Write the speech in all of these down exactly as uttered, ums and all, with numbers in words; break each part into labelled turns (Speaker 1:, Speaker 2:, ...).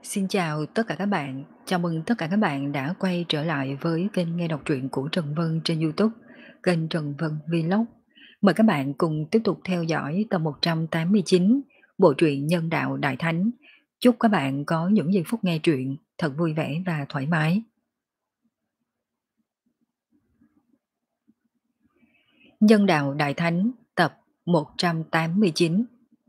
Speaker 1: Xin chào tất cả các bạn, chào mừng tất cả các bạn đã quay trở lại với kênh nghe đọc truyện của Trần Vân trên YouTube, kênh Trần Vân Vlog. Mời các bạn cùng tiếp tục theo dõi tập một trăm tám mươi chín, bộ truyện Nhân đạo Đại Thánh. Chúc các bạn có những giây phút nghe truyện thật vui vẻ và thoải mái. Nhân đạo Đại Thánh tập một trăm tám mươi chín.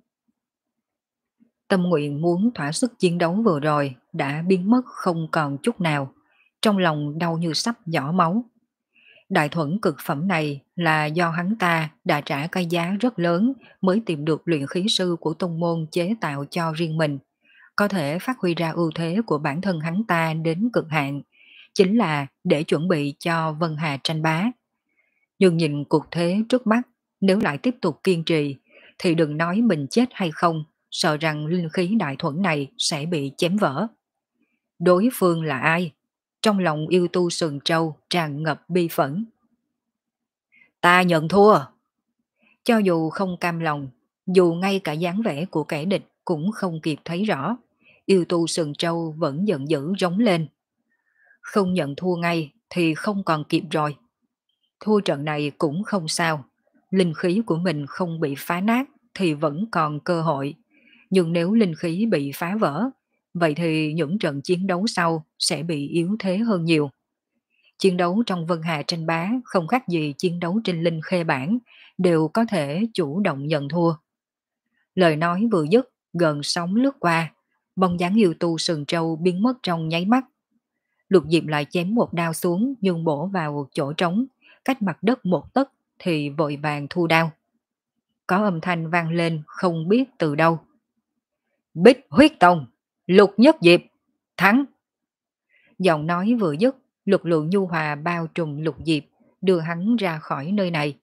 Speaker 1: Tâm nguyện muốn thỏa sức chiến đấu vừa rồi đã biến mất không còn chút nào, trong lòng đau như sắp giỏ máu. Đại thuẫn cực phẩm này là do hắn ta đã trả cái giá rất lớn mới tìm được luyện khí sư của tông môn chế tạo cho riêng mình, có thể phát huy ra ưu thế của bản thân hắn ta đến cực hạn, chính là để chuẩn bị cho Vân Hà tranh bá. Nhưng nhìn cuộc thế trước mắt, nếu lại tiếp tục kiên trì, thì đừng nói mình chết hay không, sợ rằng linh khí đại thuẫn này sẽ bị chém vỡ. Đối phương là ai? Trong lòng yêu tu sừng trâu tràn ngập bi phẫn. Ta nhận thua. Cho dù không cam lòng, dù ngay cả dáng vẻ của kẻ địch cũng không kịp thấy rõ, yêu tu sừng trâu vẫn giận dữ rống lên. Không nhận thua ngay thì không còn kịp rồi. Thua trận này cũng không sao, linh khí của mình không bị phá nát thì vẫn còn cơ hội. Nhưng nếu linh khí bị phá vỡ, vậy thì những trận chiến đấu sau sẽ bị yếu thế hơn nhiều. Chiến đấu trong Vân Hà tranh bá không khác gì chiến đấu trên linh khê bản, đều có thể chủ động nhận thua. Lời nói vừa dứt, gần sóng lướt qua, bóng dáng yêu tu sừng trâu biến mất trong nháy mắt. Lục Diệp lại chém một đao xuống nhưng bổ vào chỗ trống, cách mặt đất một tấc thì vội vàng thu đao. Có âm thanh vang lên không biết từ đâu. Bích huyết tông, Lục Nhất Diệp, thắng. Giọng nói vừa dứt, lực lượng nhu hòa bao trùm Lục Diệp, đưa hắn ra khỏi nơi này.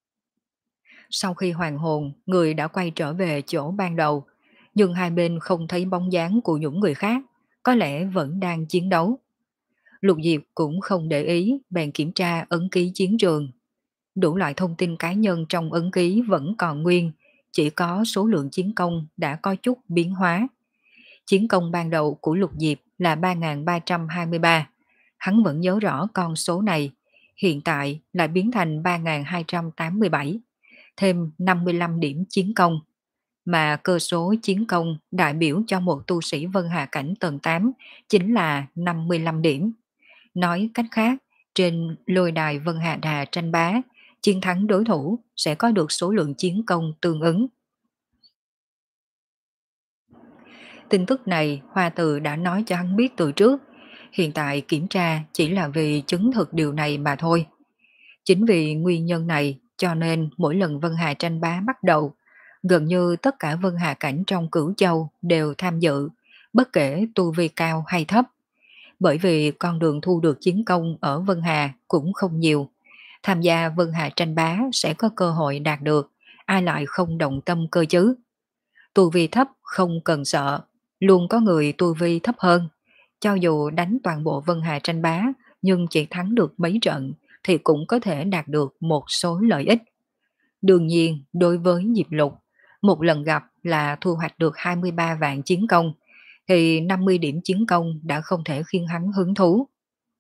Speaker 1: Sau khi hoàn hồn, người đã quay trở về chỗ ban đầu, nhưng hai bên không thấy bóng dáng của những người khác, có lẽ vẫn đang chiến đấu. Lục Diệp cũng không để ý, bèn kiểm tra ấn ký chiến trường. Đủ loại thông tin cá nhân trong ấn ký vẫn còn nguyên, chỉ có số lượng chiến công đã có chút biến hóa. Chiến công ban đầu của Lục Diệp là ba nghìn ba trăm hai mươi ba, hắn vẫn nhớ rõ con số này, hiện tại lại biến thành ba nghìn hai trăm tám mươi bảy, thêm năm mươi lăm điểm chiến công. Mà cơ số chiến công đại biểu cho một tu sĩ Vân Hà cảnh tầng tám chính là năm mươi lăm điểm. Nói cách khác, trên lôi đài Vân Hà Đà tranh bá, chiến thắng đối thủ sẽ có được số lượng chiến công tương ứng. Tin tức này Hoa Từ đã nói cho hắn biết từ trước, hiện tại kiểm tra chỉ là vì chứng thực điều này mà thôi. Chính vì nguyên nhân này cho nên mỗi lần Vân Hà tranh bá bắt đầu, gần như tất cả Vân Hà cảnh trong Cửu Châu đều tham dự, bất kể tu vi cao hay thấp. Bởi vì con đường thu được chiến công ở Vân Hà cũng không nhiều, tham gia Vân Hà tranh bá sẽ có cơ hội đạt được, ai lại không động tâm cơ chứ. Tu vi thấp không cần sợ, luôn có người tu vi thấp hơn. Cho dù đánh toàn bộ Vân Hà tranh bá, nhưng chỉ thắng được mấy trận, thì cũng có thể đạt được một số lợi ích. Đương nhiên, đối với Diệp Lục, một lần gặp là thu hoạch được hai mươi ba vạn chiến công, thì năm mươi điểm chiến công đã không thể khiến hắn hứng thú.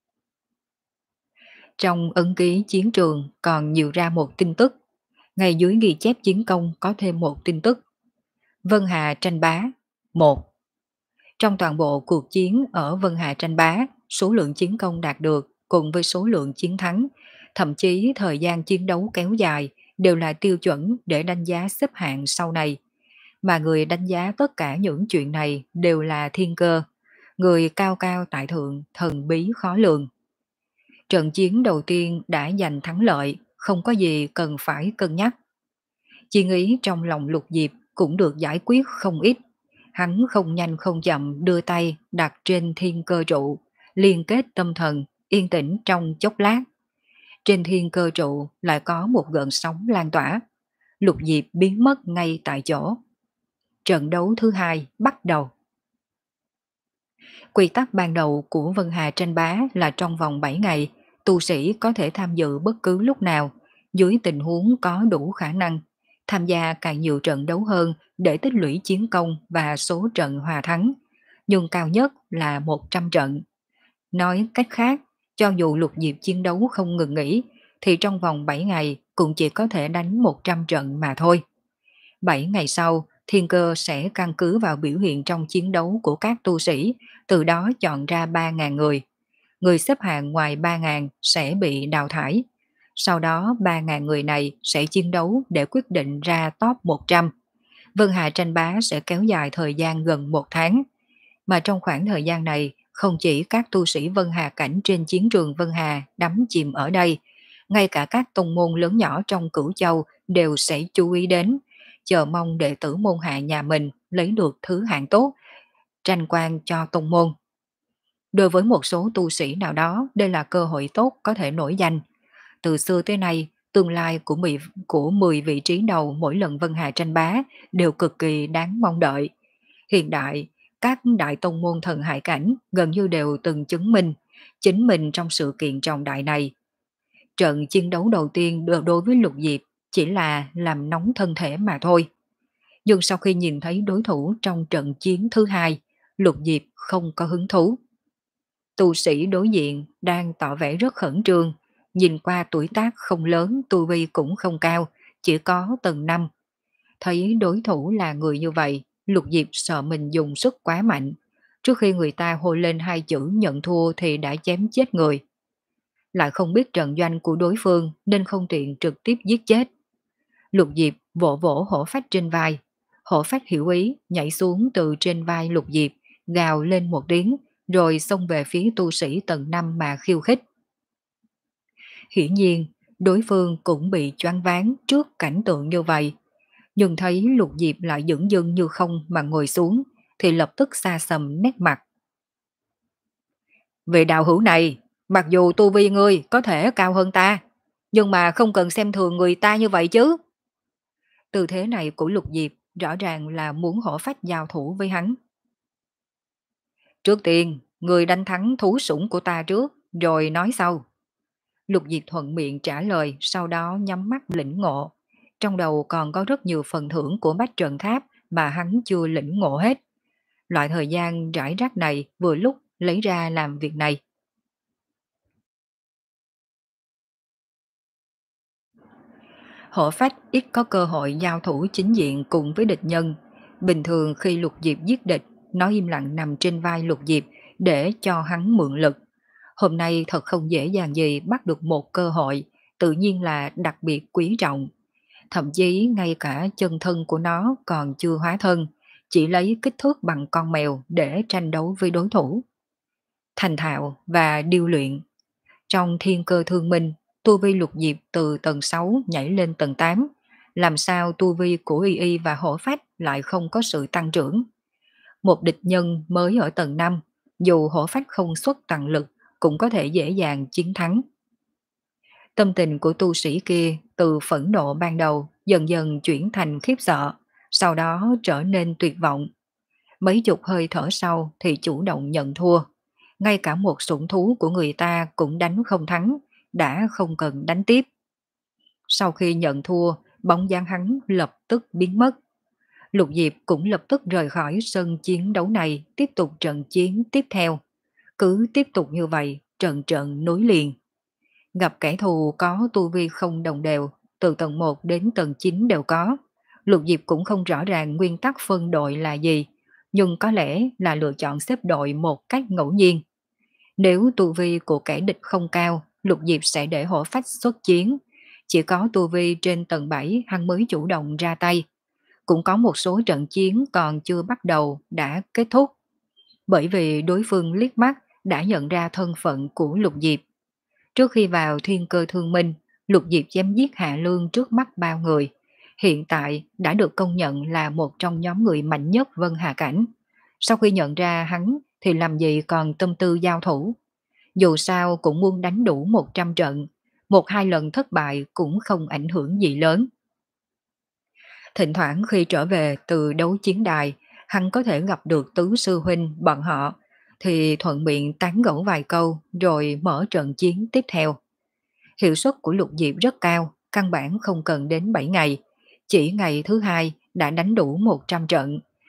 Speaker 1: Trong ấn ký chiến trường còn nhiều ra một tin tức, ngay dưới ghi chép chiến công có thêm một tin tức. Vân Hà tranh bá một. Trong toàn bộ cuộc chiến ở Vân Hà tranh bá, số lượng chiến công đạt được cùng với số lượng chiến thắng, thậm chí thời gian chiến đấu kéo dài đều là tiêu chuẩn để đánh giá xếp hạng sau này. Mà người đánh giá tất cả những chuyện này đều là thiên cơ, người cao cao tại thượng, thần bí khó lường. Trận chiến đầu tiên đã giành thắng lợi, không có gì cần phải cân nhắc. Chi nghĩ trong lòng Lục Diệp cũng được giải quyết không ít. Hắn không nhanh không chậm đưa tay đặt trên thiên cơ trụ, liên kết tâm thần, yên tĩnh trong chốc lát. Trên thiên cơ trụ lại có một gợn sóng lan tỏa. Lục Diệp biến mất ngay tại chỗ. Trận đấu thứ hai bắt đầu. Quy tắc ban đầu của Vân Hà tranh bá là trong vòng bảy ngày, tu sĩ có thể tham dự bất cứ lúc nào, dưới tình huống có đủ khả năng, tham gia càng nhiều trận đấu hơn để tích lũy chiến công và số trận hòa thắng. nhưng cao nhất là một trăm trận. Nói cách khác, cho dù Lục Diệp chiến đấu không ngừng nghỉ, thì trong vòng bảy ngày cũng chỉ có thể đánh một trăm trận mà thôi. bảy ngày sau, Thiên Cơ sẽ căn cứ vào biểu hiện trong chiến đấu của các tu sĩ, từ đó chọn ra ba nghìn người. Người xếp hạng ngoài ba nghìn sẽ bị đào thải. Sau đó ba nghìn người này sẽ chiến đấu để quyết định ra top một trăm. Vân Hà tranh bá sẽ kéo dài thời gian gần một tháng. Mà trong khoảng thời gian này, không chỉ các tu sĩ Vân Hà cảnh trên chiến trường Vân Hà đắm chìm ở đây, ngay cả các tông môn lớn nhỏ trong Cửu Châu đều sẽ chú ý đến, chờ mong đệ tử môn hạ nhà mình lấy được thứ hạng tốt, tranh quan cho tông môn. Đối với một số tu sĩ nào đó, đây là cơ hội tốt có thể nổi danh. Từ xưa tới nay, tương lai của mười, của mười vị trí đầu mỗi lần Vân Hà tranh bá đều cực kỳ đáng mong đợi. Hiện đại, các đại tông môn thần hải cảnh gần như đều từng chứng minh chính mình trong sự kiện trọng đại này. Trận chiến đấu đầu tiên đối với Lục Diệp chỉ là làm nóng thân thể mà thôi. Nhưng sau khi nhìn thấy đối thủ trong trận chiến thứ hai, Lục Diệp không có hứng thú. Tu sĩ đối diện đang tỏ vẻ rất khẩn trương, nhìn qua tuổi tác không lớn, tu vi cũng không cao, chỉ có tầng năm. Thấy đối thủ là người như vậy, Lục Diệp sợ mình dùng sức quá mạnh. Trước khi người ta hô lên hai chữ nhận thua thì đã chém chết người. Lại không biết trận doanh của đối phương nên không tiện trực tiếp giết chết. Lục Diệp vỗ vỗ hổ phách trên vai. Hổ phách hiểu ý, nhảy xuống từ trên vai Lục Diệp, gào lên một tiếng, rồi xông về phía tu sĩ tầng năm mà khiêu khích. Hiển nhiên, đối phương cũng bị choáng váng trước cảnh tượng như vậy. Nhưng thấy Lục Diệp lại dửng dưng như không mà ngồi xuống, thì lập tức xa sầm nét mặt. Vị đạo hữu này, mặc dù tu vi ngươi có thể cao hơn ta, nhưng mà không cần xem thường người ta như vậy chứ. Tư thế này của Lục Diệp rõ ràng là muốn hổ phách giao thủ với hắn. Trước tiên, người đánh thắng thú sủng của ta trước, rồi nói sau. Lục Diệp thuận miệng trả lời, sau đó nhắm mắt lĩnh ngộ. Trong đầu còn có rất nhiều phần thưởng của Bách Trận Tháp mà hắn chưa lĩnh ngộ hết. Loại thời gian rải rác này vừa lúc lấy ra làm việc này. Hổ phách ít có cơ hội giao thủ chính diện cùng với địch nhân. Bình thường khi Lục Diệp giết địch, nó im lặng nằm trên vai Lục Diệp để cho hắn mượn lực. Hôm nay thật không dễ dàng gì bắt được một cơ hội, tự nhiên là đặc biệt quý trọng. Thậm chí ngay cả chân thân của nó còn chưa hóa thân, chỉ lấy kích thước bằng con mèo để tranh đấu với đối thủ. Thành thạo và điêu luyện. Trong thiên cơ thương minh, tu vi Lục Diệp từ tầng sáu nhảy lên tầng tám, làm sao tu vi của Y Y và hổ phách lại không có sự tăng trưởng. Một địch nhân mới ở tầng năm, dù hổ phách không xuất toàn lực, cũng có thể dễ dàng chiến thắng. Tâm tình của tu sĩ kia từ phẫn nộ ban đầu dần dần chuyển thành khiếp sợ, sau đó trở nên tuyệt vọng. Mấy chục hơi thở sau thì chủ động nhận thua. Ngay cả một sủng thú của người ta cũng đánh không thắng, đã không cần đánh tiếp. Sau khi nhận thua, bóng dáng hắn lập tức biến mất. Lục Diệp cũng lập tức rời khỏi sân chiến đấu này, tiếp tục trận chiến tiếp theo. Cứ tiếp tục như vậy, trận trận nối liền. Gặp kẻ thù có tu vi không đồng đều, từ tầng một đến tầng chín đều có. Lục Diệp cũng không rõ ràng nguyên tắc phân đội là gì, nhưng có lẽ là lựa chọn xếp đội một cách ngẫu nhiên. Nếu tu vi của kẻ địch không cao, Lục Diệp sẽ để hổ phách xuất chiến. Chỉ có tu vi trên tầng bảy hắn mới chủ động ra tay. Cũng có một số trận chiến còn chưa bắt đầu đã kết thúc. Bởi vì đối phương liếc mắt đã nhận ra thân phận của Lục Diệp. Trước khi vào thiên cơ thương minh, Lục Diệp chém giết Hạ Lương trước mắt bao người. Hiện tại đã được công nhận là một trong nhóm người mạnh nhất Vân Hà Cảnh. Sau khi nhận ra hắn thì làm gì còn tâm tư giao thủ. Dù sao cũng muốn đánh đủ một trăm trận, một hai lần thất bại cũng không ảnh hưởng gì lớn. Thỉnh thoảng khi trở về từ đấu chiến đài, hắn có thể gặp được tứ sư huynh bọn họ, thì thuận miệng tán gẫu vài câu rồi mở trận chiến tiếp theo. Hiệu suất của Lục Diệp rất cao, căn bản không cần đến bảy ngày. Chỉ ngày thứ hai đã đánh đủ một trăm trận,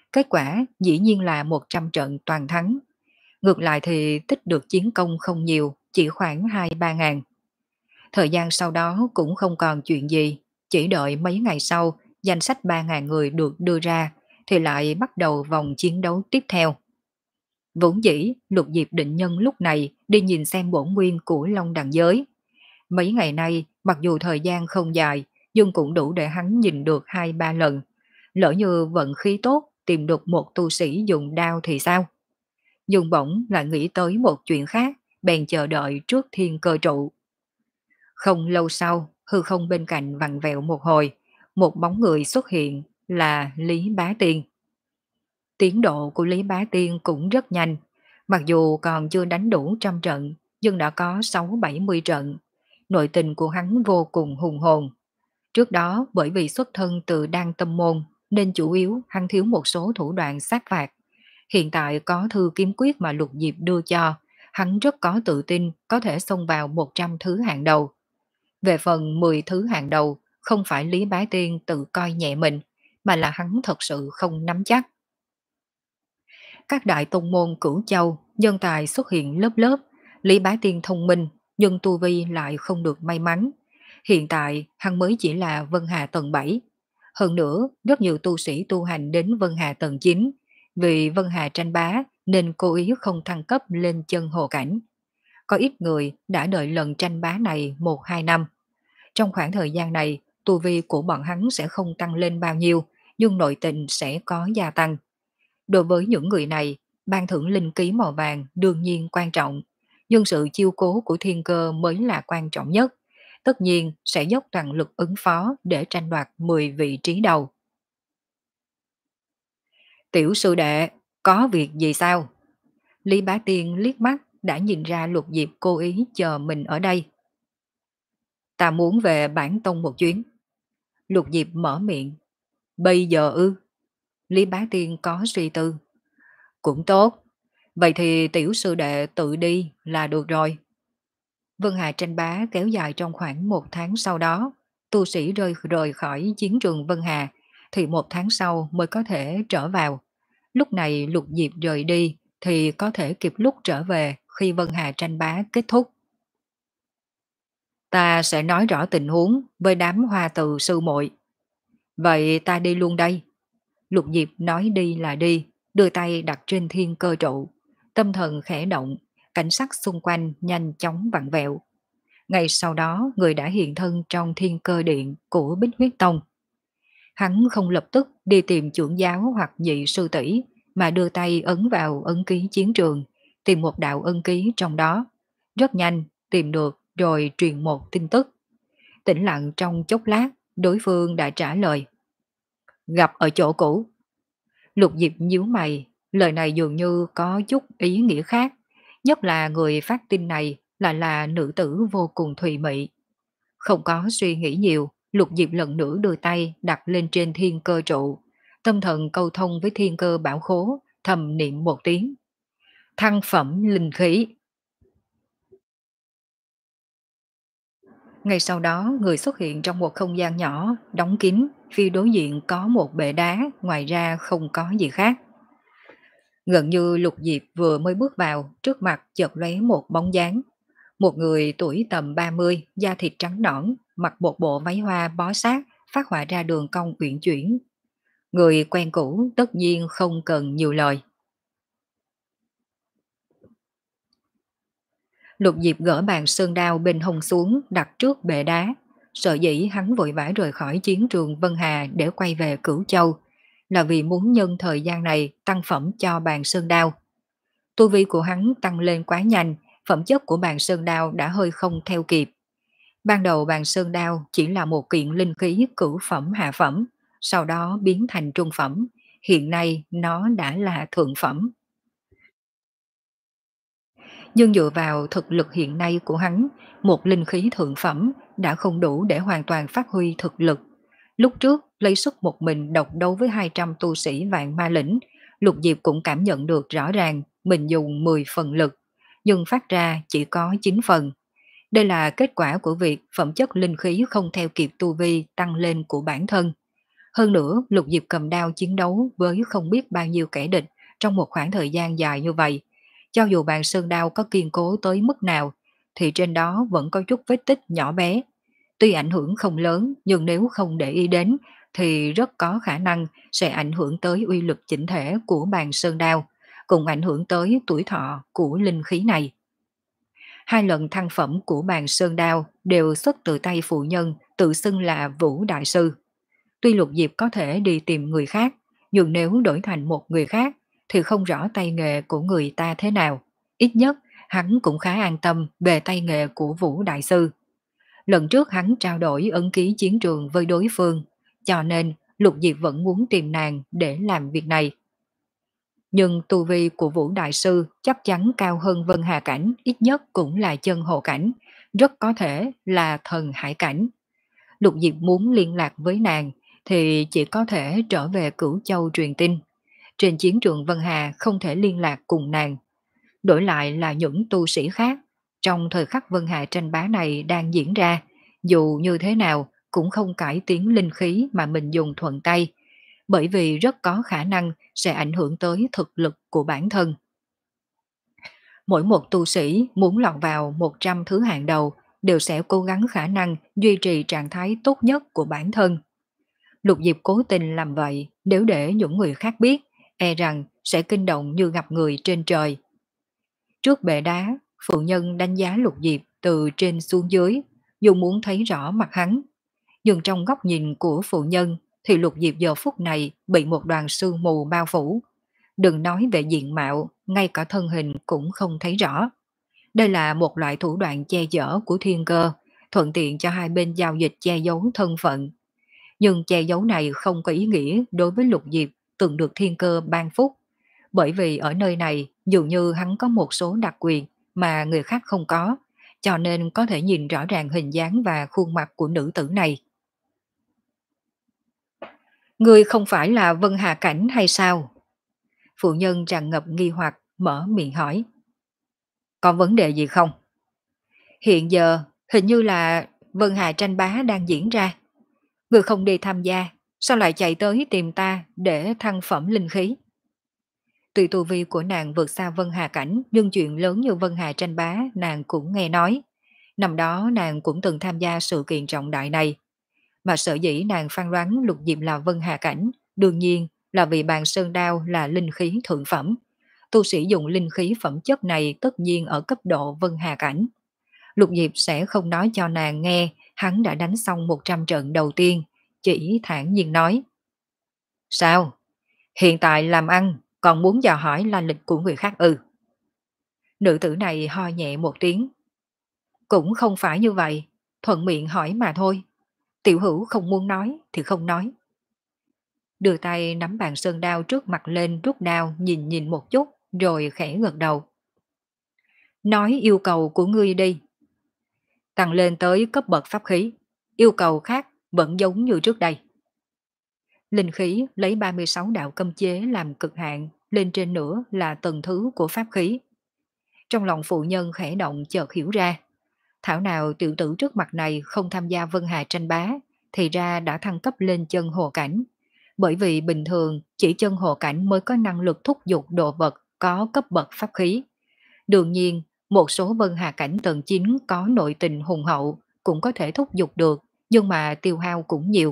Speaker 1: Kết quả dĩ nhiên là một trăm trận toàn thắng. Ngược lại thì tích được chiến công không nhiều, chỉ khoảng hai ba ngàn. Thời gian sau đó cũng không còn chuyện gì, chỉ đợi mấy ngày sau, danh sách ba ngàn người được đưa ra, thì lại bắt đầu vòng chiến đấu tiếp theo. Vốn dĩ, Lục Diệp định nhân lúc này đi nhìn xem bổn nguyên của Long Đằng Giới. Mấy ngày nay, mặc dù thời gian không dài, nhưng cũng đủ để hắn nhìn được hai ba lần. Lỡ như vận khí tốt, tìm được một tu sĩ dùng đao thì sao? Nhưng bỗng lại nghĩ tới một chuyện khác, bèn chờ đợi trước thiên cơ trụ. Không lâu sau, hư không bên cạnh vặn vẹo một hồi, một bóng người xuất hiện là Lý Bá Tiên. Tiến độ của Lý Bá Tiên cũng rất nhanh, mặc dù còn chưa đánh đủ trăm trận, nhưng đã có sáu bảy mươi trận. Nội tình của hắn vô cùng hùng hồn. Trước đó bởi vì xuất thân từ Đan Tâm Môn nên chủ yếu hắn thiếu một số thủ đoạn sát phạt. Hiện tại có thư kiếm quyết mà Lục Diệp đưa cho, hắn rất có tự tin có thể xông vào một trăm thứ hạng đầu. Về phần mười thứ hạng đầu, không phải Lý Bá Tiên tự coi nhẹ mình, mà là hắn thật sự không nắm chắc. Các đại tông môn cửu châu, nhân tài xuất hiện lớp lớp, Lý Bá Tiên thông minh, nhưng tu vi lại không được may mắn. Hiện tại, hắn mới chỉ là Vân Hà tầng bảy. Hơn nữa, rất nhiều tu sĩ tu hành đến Vân Hà tầng chín, vì Vân Hà tranh bá nên cố ý không thăng cấp lên chân hồ cảnh. Có ít người đã đợi lần tranh bá này một hai năm. Trong khoảng thời gian này, tu vi của bọn hắn sẽ không tăng lên bao nhiêu, nhưng nội tình sẽ có gia tăng. Đối với những người này, ban thưởng linh ký màu vàng đương nhiên quan trọng, nhưng sự chiêu cố của thiên cơ mới là quan trọng nhất. Tất nhiên sẽ dốc toàn lực ứng phó để tranh đoạt mười vị trí đầu. Tiểu sư đệ, có việc gì sao? Lý Bá Tiên liếc mắt đã nhìn ra Lục Diệp cố ý chờ mình ở đây. Ta muốn về bản tông một chuyến. Lục Diệp mở miệng. Bây giờ ư? Lý Bá Tiên có suy tư. Cũng tốt. Vậy thì tiểu sư đệ tự đi là được rồi. Vân Hà tranh bá kéo dài trong khoảng một tháng sau đó. Tu sĩ rơi rời khỏi chiến trường Vân Hà thì một tháng sau mới có thể trở vào. Lúc này Lục Diệp rời đi thì có thể kịp lúc trở về khi Vân Hà tranh bá kết thúc. Ta sẽ nói rõ tình huống với đám hoa từ sư muội. Vậy ta đi luôn đây. Lục Diệp nói đi là đi, đưa tay đặt trên thiên cơ trụ. Tâm thần khẽ động, cảnh sắc xung quanh nhanh chóng vặn vẹo. Ngay sau đó người đã hiện thân trong thiên cơ điện của Bích Huyết Tông. Hắn không lập tức đi tìm trưởng giáo hoặc nhị sư tỷ, mà đưa tay ấn vào ấn ký chiến trường, tìm một đạo ấn ký trong đó. Rất nhanh, tìm được rồi truyền một tin tức. Tĩnh lặng trong chốc lát, đối phương đã trả lời. Gặp ở chỗ cũ. Lục Diệp nhíu mày, lời này dường như có chút ý nghĩa khác, nhất là người phát tin này lại là nữ tử vô cùng thùy mị. Không có suy nghĩ nhiều, Lục Diệp lần nữa đưa tay đặt lên trên thiên cơ trụ, tâm thần câu thông với thiên cơ bảo khố, thầm niệm một tiếng. Thăng phẩm linh khí. Ngay sau đó, người xuất hiện trong một không gian nhỏ, đóng kín, phía đối diện có một bệ đá, ngoài ra không có gì khác. Gần như Lục Diệp vừa mới bước vào, trước mặt chợt lóe một bóng dáng. Một người tuổi tầm ba mươi, da thịt trắng nõn, mặc một bộ váy hoa bó sát, phát họa ra đường cong uyển chuyển. Người quen cũ tất nhiên không cần nhiều lời. Lục Diệp gỡ bàn sơn đao bên hông xuống, đặt trước bệ đá. Sợ dĩ hắn vội vã rời khỏi chiến trường Vân Hà để quay về Cửu Châu, là vì muốn nhân thời gian này tăng phẩm cho bàn sơn đao. Tu vi của hắn tăng lên quá nhanh, phẩm chất của bàn sơn đao đã hơi không theo kịp. Ban đầu bàn sơn đao chỉ là một kiện linh khí cửu phẩm hạ phẩm, sau đó biến thành trung phẩm, hiện nay nó đã là thượng phẩm. Nhưng dựa vào thực lực hiện nay của hắn, một linh khí thượng phẩm đã không đủ để hoàn toàn phát huy thực lực. Lúc trước lấy sức một mình độc đấu với hai trăm tu sĩ vạn ma lĩnh, Lục Diệp cũng cảm nhận được rõ ràng mình dùng mười phần lực, nhưng phát ra chỉ có chín phần. Đây là kết quả của việc phẩm chất linh khí không theo kịp tu vi tăng lên của bản thân. Hơn nữa, Lục Diệp cầm đao chiến đấu với không biết bao nhiêu kẻ địch trong một khoảng thời gian dài như vậy. Cho dù bàn sơn đao có kiên cố tới mức nào, thì trên đó vẫn có chút vết tích nhỏ bé. Tuy ảnh hưởng không lớn, nhưng nếu không để ý đến, thì rất có khả năng sẽ ảnh hưởng tới uy lực chỉnh thể của bàn sơn đao, cùng ảnh hưởng tới tuổi thọ của linh khí này. Hai lần thăng phẩm của bàn sơn đao đều xuất từ tay phụ nhân tự xưng là Vũ Đại Sư. Tuy Lục Diệp có thể đi tìm người khác, nhưng nếu đổi thành một người khác thì không rõ tay nghề của người ta thế nào. Ít nhất hắn cũng khá an tâm về tay nghề của Vũ Đại Sư. Lần trước hắn trao đổi ấn ký chiến trường với đối phương, cho nên Lục Diệp vẫn muốn tìm nàng để làm việc này. Nhưng tu vi của Vũ Đại Sư chắc chắn cao hơn Vân Hà Cảnh, ít nhất cũng là chân hồ cảnh, rất có thể là thần hải cảnh. Lục Diệp muốn liên lạc với nàng thì chỉ có thể trở về Cửu Châu truyền tin. Trên chiến trường Vân Hà không thể liên lạc cùng nàng. Đổi lại là những tu sĩ khác, trong thời khắc Vân Hà tranh bá này đang diễn ra, dù như thế nào cũng không cải tiến linh khí mà mình dùng thuận tay, bởi vì rất có khả năng sẽ ảnh hưởng tới thực lực của bản thân. Mỗi một tu sĩ muốn lọt vào một trăm thứ hạng đầu đều sẽ cố gắng khả năng duy trì trạng thái tốt nhất của bản thân. Lục Diệp cố tình làm vậy, nếu để những người khác biết, e rằng sẽ kinh động như gặp người trên trời. Trước bệ đá, phụ nhân đánh giá Lục Diệp từ trên xuống dưới, dù muốn thấy rõ mặt hắn. Nhưng trong góc nhìn của phụ nhân thì Lục Diệp giờ phút này bị một đoàn sương mù bao phủ. Đừng nói về diện mạo, ngay cả thân hình cũng không thấy rõ. Đây là một loại thủ đoạn che chở của thiên cơ, thuận tiện cho hai bên giao dịch che giấu thân phận. Nhưng che giấu này không có ý nghĩa đối với Lục Diệp từng được thiên cơ ban phúc. Bởi vì ở nơi này dường như hắn có một số đặc quyền mà người khác không có, cho nên có thể nhìn rõ ràng hình dáng và khuôn mặt của nữ tử này. Ngươi không phải là Vân Hà Cảnh hay sao? Phụ nhân tràn ngập nghi hoặc mở miệng hỏi. Có vấn đề gì không? Hiện giờ hình như là Vân Hà tranh bá đang diễn ra. Ngươi không đi tham gia, sao lại chạy tới tìm ta để thăng phẩm linh khí? Tuy tu vi của nàng vượt xa Vân Hà Cảnh, nhưng chuyện lớn như Vân Hà tranh bá nàng cũng nghe nói. Năm đó nàng cũng từng tham gia sự kiện trọng đại này. Mà sở dĩ nàng phán đoán Lục Diệp là Vân Hà Cảnh, đương nhiên là vì bàn sơn đao là linh khí thượng phẩm. Tu sĩ dùng linh khí phẩm chất này tất nhiên ở cấp độ Vân Hà Cảnh. Lục Diệp sẽ không nói cho nàng nghe hắn đã đánh xong một trăm trận đầu tiên, chỉ thản nhiên nói. Sao? Hiện tại làm ăn, còn muốn dò hỏi la lịch của người khác ư? Nữ tử này ho nhẹ một tiếng. Cũng không phải như vậy, thuận miệng hỏi mà thôi. Tiểu hữu không muốn nói thì không nói. Đưa tay nắm bàn sơn đao trước mặt lên rút đao nhìn nhìn một chút rồi khẽ gật đầu. Nói yêu cầu của ngươi đi. Tăng lên tới cấp bậc pháp khí, yêu cầu khác vẫn giống như trước đây. Linh khí lấy ba mươi sáu đạo cấm chế làm cực hạn, lên trên nữa là tầng thứ của pháp khí. Trong lòng phụ nhân khẽ động chợt hiểu ra. Thảo nào tiểu tử trước mặt này không tham gia Vân Hà tranh bá, thì ra đã thăng cấp lên chân hồ cảnh. Bởi vì bình thường chỉ chân hồ cảnh mới có năng lực thúc giục đồ vật có cấp bậc pháp khí. Đương nhiên, một số Vân Hà cảnh tầng chín có nội tình hùng hậu cũng có thể thúc giục được, nhưng mà tiêu hao cũng nhiều.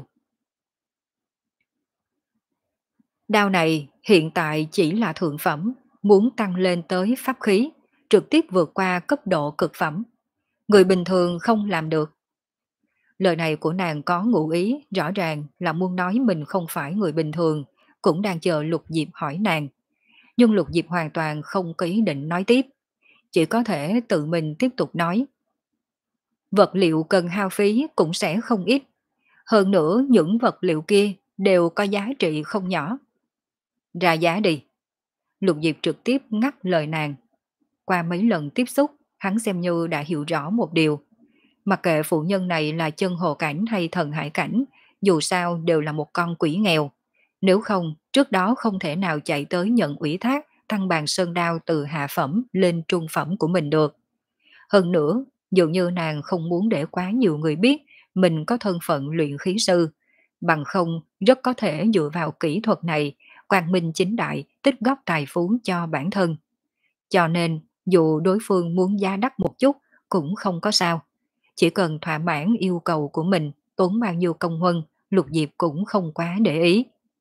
Speaker 1: Đao này hiện tại chỉ là thượng phẩm, muốn tăng lên tới pháp khí, trực tiếp vượt qua cấp độ cực phẩm. Người bình thường không làm được. Lời này của nàng có ngụ ý, rõ ràng là muốn nói mình không phải người bình thường, cũng đang chờ Lục Diệp hỏi nàng. Nhưng Lục Diệp hoàn toàn không có ý định nói tiếp, chỉ có thể tự mình tiếp tục nói. Vật liệu cần hao phí cũng sẽ không ít. Hơn nữa những vật liệu kia đều có giá trị không nhỏ. Ra giá đi. Lục Diệp trực tiếp ngắt lời nàng. Qua mấy lần tiếp xúc, hắn xem như đã hiểu rõ một điều. Mặc kệ phụ nhân này là chân hồ cảnh hay thần hải cảnh, dù sao đều là một con quỷ nghèo. Nếu không, trước đó không thể nào chạy tới nhận ủy thác thăng bàn sơn đao từ hạ phẩm lên trung phẩm của mình được. Hơn nữa, dường như nàng không muốn để quá nhiều người biết mình có thân phận luyện khí sư, bằng không rất có thể dựa vào kỹ thuật này, quang minh chính đại tích góp tài phú cho bản thân. Cho nên, dù đối phương muốn giá đắt một chút cũng không có sao. Chỉ cần thỏa mãn yêu cầu của mình, tốn bao nhiêu công huân, Lục Diệp cũng không quá để ý.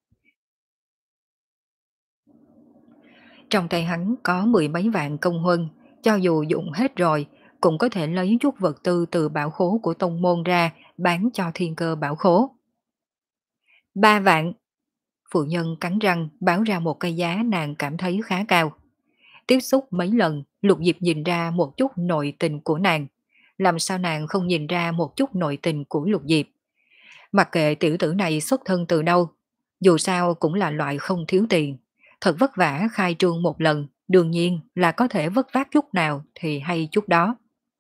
Speaker 1: Trong tay hắn có mười mấy vạn công huân, cho dù dụng hết rồi, cũng có thể lấy chút vật tư từ bảo khố của tông môn ra bán cho thiên cơ bảo khố. Ba vạn, phụ nhân cắn răng báo ra một cái giá nàng cảm thấy khá cao. Tiếp xúc mấy lần, Lục Diệp nhìn ra một chút nội tình của nàng. Làm sao nàng không nhìn ra một chút nội tình của Lục Diệp? Mặc kệ tiểu tử này xuất thân từ đâu, dù sao cũng là loại không thiếu tiền. Thật vất vả khai trương một lần, đương nhiên là có thể vất vát chút nào thì hay chút đó.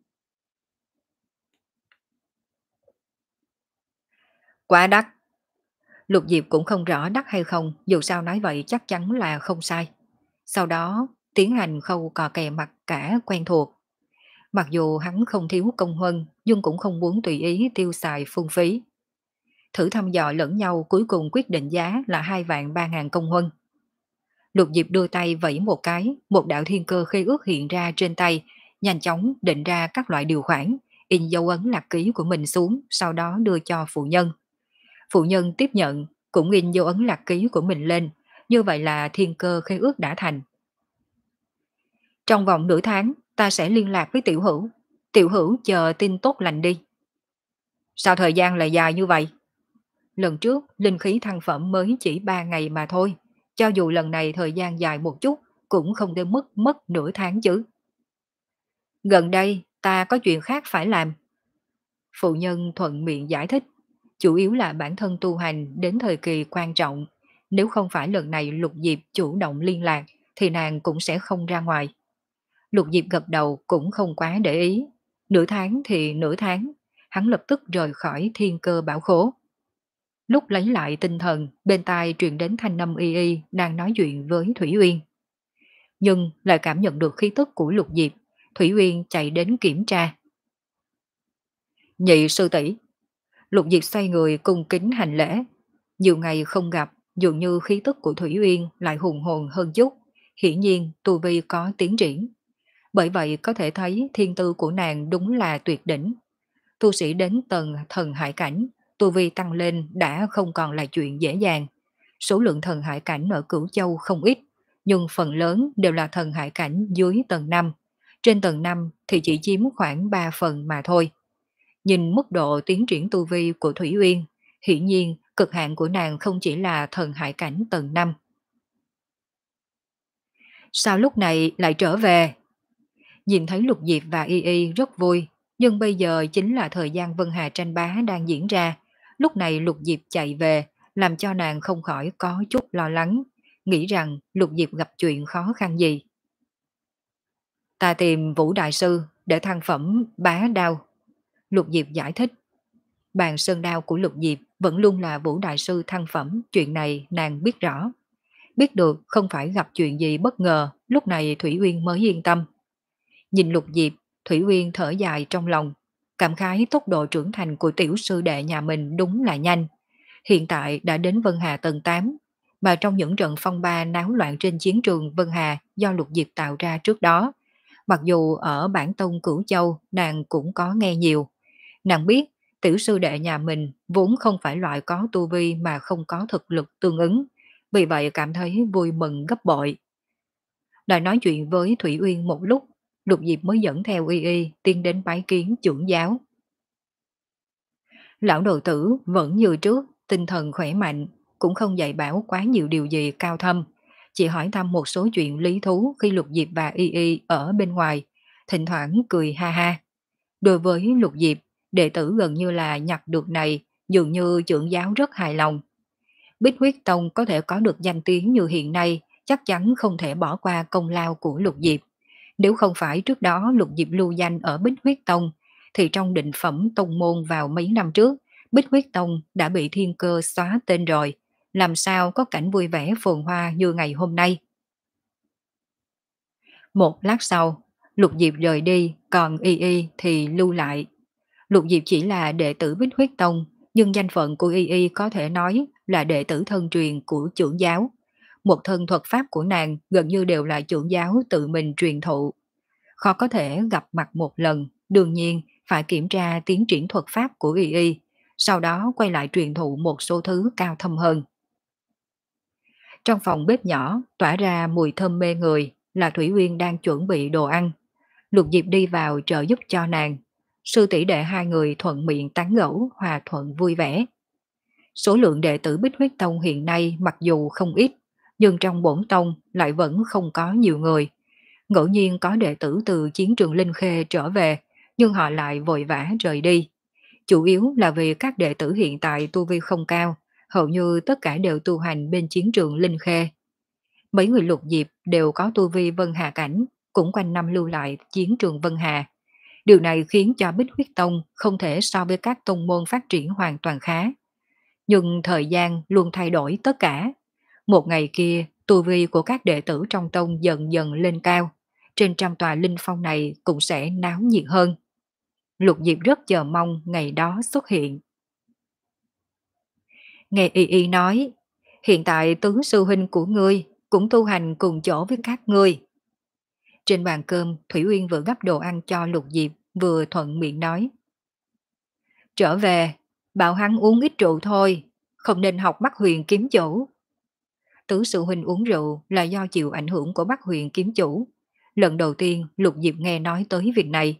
Speaker 1: Quá đắt. Lục Diệp cũng không rõ đắt hay không, dù sao nói vậy chắc chắn là không sai. Sau đó, tiến hành khâu cò kè mặt cả quen thuộc. Mặc dù hắn không thiếu công huân, nhưng cũng không muốn tùy ý tiêu xài phung phí. Thử thăm dò lẫn nhau cuối cùng quyết định giá là hai vạn ba ngàn công huân. Lục Diệp đưa tay vẫy một cái, một đạo thiên cơ khế ước hiện ra trên tay, nhanh chóng định ra các loại điều khoản, in dấu ấn lạc ký của mình xuống, sau đó đưa cho phụ nhân. Phụ nhân tiếp nhận, cũng in dấu ấn lạc ký của mình lên, như vậy là thiên cơ khế ước đã thành. Trong vòng nửa tháng, ta sẽ liên lạc với tiểu hữu. Tiểu hữu chờ tin tốt lành đi. Sao thời gian lại dài như vậy? Lần trước, linh khí thăng phẩm mới chỉ ba ngày mà thôi. Cho dù lần này thời gian dài một chút, cũng không đến mức mất nửa tháng chứ. Gần đây, ta có chuyện khác phải làm. Phụ nhân thuận miệng giải thích. Chủ yếu là bản thân tu hành đến thời kỳ quan trọng. Nếu không phải lần này Lục Diệp chủ động liên lạc, thì nàng cũng sẽ không ra ngoài. Lục Diệp gật đầu cũng không quá để ý. Nửa tháng thì nửa tháng, hắn lập tức rời khỏi thiên cơ bảo khố. Lúc lấy lại tinh thần, bên tai truyền đến thanh âm y y đang nói chuyện với Thủy Uyên. Nhưng lại cảm nhận được khí tức của Lục Diệp, Thủy Uyên chạy đến kiểm tra. Nhị sư tỷ. Lục Diệp xoay người cung kính hành lễ. Nhiều ngày không gặp, dường như khí tức của Thủy Uyên lại hùng hồn hơn chút. Hiển nhiên tu vi có tiến triển. Bởi vậy có thể thấy thiên tư của nàng đúng là tuyệt đỉnh. Tu sĩ đến tầng thần hải cảnh, tu vi tăng lên đã không còn là chuyện dễ dàng. Số lượng thần hải cảnh ở Cửu Châu không ít, nhưng phần lớn đều là thần hải cảnh dưới tầng năm. Trên tầng năm thì chỉ chiếm khoảng ba phần mà thôi. Nhìn mức độ tiến triển tu vi của Thủy Uyên, hiển nhiên cực hạn của nàng không chỉ là thần hải cảnh tầng năm. Sao lúc này lại trở về? Nhìn thấy Lục Diệp và Y Y rất vui, nhưng bây giờ chính là thời gian Vân Hà tranh bá đang diễn ra. Lúc này Lục Diệp chạy về, làm cho nàng không khỏi có chút lo lắng, nghĩ rằng Lục Diệp gặp chuyện khó khăn gì. Ta tìm Vũ Đại Sư để thăng phẩm bá đao. Lục Diệp giải thích. Bàn sơn đao của Lục Diệp vẫn luôn là Vũ Đại Sư thăng phẩm, chuyện này nàng biết rõ. Biết được không phải gặp chuyện gì bất ngờ, lúc này Thủy Uyên mới yên tâm. Nhìn Lục Diệp, Thủy Uyên thở dài trong lòng, cảm khái tốc độ trưởng thành của tiểu sư đệ nhà mình đúng là nhanh. Hiện tại đã đến Vân Hà tầng tám, mà trong những trận phong ba náo loạn trên chiến trường Vân Hà do Lục Diệp tạo ra trước đó, mặc dù ở bản tông Cửu Châu nàng cũng có nghe nhiều. Nàng biết tiểu sư đệ nhà mình vốn không phải loại có tu vi mà không có thực lực tương ứng, vì vậy cảm thấy vui mừng gấp bội. Đã nói chuyện với Thủy Uyên một lúc, Lục Diệp mới dẫn theo Y Y tiến đến bái kiến trưởng giáo. Lão đồ tử vẫn như trước, tinh thần khỏe mạnh, cũng không dạy bảo quá nhiều điều gì cao thâm, chỉ hỏi thăm một số chuyện lý thú khi Lục Diệp và Y Y ở bên ngoài, thỉnh thoảng cười ha ha. Đối với Lục Diệp, đệ tử gần như là nhặt được này, dường như trưởng giáo rất hài lòng. Bích Huyết Tông có thể có được danh tiếng như hiện nay, chắc chắn không thể bỏ qua công lao của Lục Diệp. Nếu không phải trước đó Lục Diệp lưu danh ở Bích Huyết Tông, thì trong định phẩm tông môn vào mấy năm trước, Bích Huyết Tông đã bị thiên cơ xóa tên rồi, làm sao có cảnh vui vẻ phồn hoa như ngày hôm nay. Một lát sau, Lục Diệp rời đi, còn Y Y thì lưu lại. Lục Diệp chỉ là đệ tử Bích Huyết Tông, nhưng danh phận của Y Y có thể nói là đệ tử thân truyền của trưởng giáo. Một thân thuật pháp của nàng gần như đều là trưởng giáo tự mình truyền thụ. Khó có thể gặp mặt một lần, đương nhiên phải kiểm tra tiến triển thuật pháp của Y Y, sau đó quay lại truyền thụ một số thứ cao thâm hơn. Trong phòng bếp nhỏ tỏa ra mùi thơm mê người, là Thủy Uyên đang chuẩn bị đồ ăn. Lục Diệp đi vào trợ giúp cho nàng. Sư tỷ đệ hai người thuận miệng tán gẫu, hòa thuận vui vẻ. Số lượng đệ tử Bích Huyết Tông hiện nay mặc dù không ít, nhưng trong bổn tông lại vẫn không có nhiều người. Ngẫu nhiên có đệ tử từ chiến trường Linh Khê trở về, nhưng họ lại vội vã rời đi. Chủ yếu là vì các đệ tử hiện tại tu vi không cao, hầu như tất cả đều tu hành bên chiến trường Linh Khê. Mấy người Lục Diệp đều có tu vi Vân Hà cảnh, cũng quanh năm lưu lại chiến trường Vân Hà. Điều này khiến cho Bích Huyết Tông không thể so với các tông môn phát triển hoàn toàn khá. Nhưng thời gian luôn thay đổi tất cả. Một ngày kia, tu vi của các đệ tử trong tông dần dần lên cao. Trên trăm tòa linh phong này cũng sẽ náo nhiệt hơn. Lục Diệp rất chờ mong ngày đó xuất hiện. Nghe Y Y nói, hiện tại tứ sư huynh của ngươi cũng tu hành cùng chỗ với các ngươi. Trên bàn cơm, Thủy Uyên vừa gắp đồ ăn cho Lục Diệp, vừa thuận miệng nói. Trở về, bảo hắn uống ít rượu thôi, không nên học Bắc Huyền kiếm chủ. Tứ sư huynh uống rượu là do chịu ảnh hưởng của Bắc Huyền kiếm chủ. Lần đầu tiên Lục Diệp nghe nói tới việc này.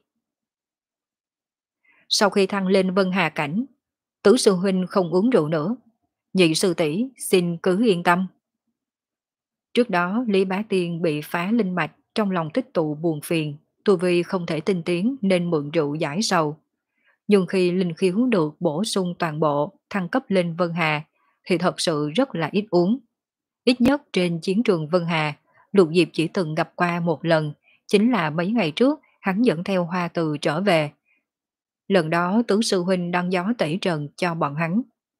Speaker 1: Sau khi thăng lên Vân Hà cảnh, tứ sư huynh không uống rượu nữa. Nhị sư tỷ xin cứ yên tâm. Trước đó Lý Bá Tiên bị phá linh mạch, trong lòng tích tụ buồn phiền, tu vi không thể tinh tiến nên mượn rượu giải sầu. Nhưng khi linh khiếu được bổ sung toàn bộ, thăng cấp lên Vân Hà, thì thật sự rất là ít uống. Ít nhất trên chiến trường Vân Hà, Lục Diệp chỉ từng gặp qua một lần, chính là mấy ngày trước hắn dẫn theo Hoa Từ trở về. Lần đó tứ sư huynh đăng gió tẩy trần cho bọn hắn.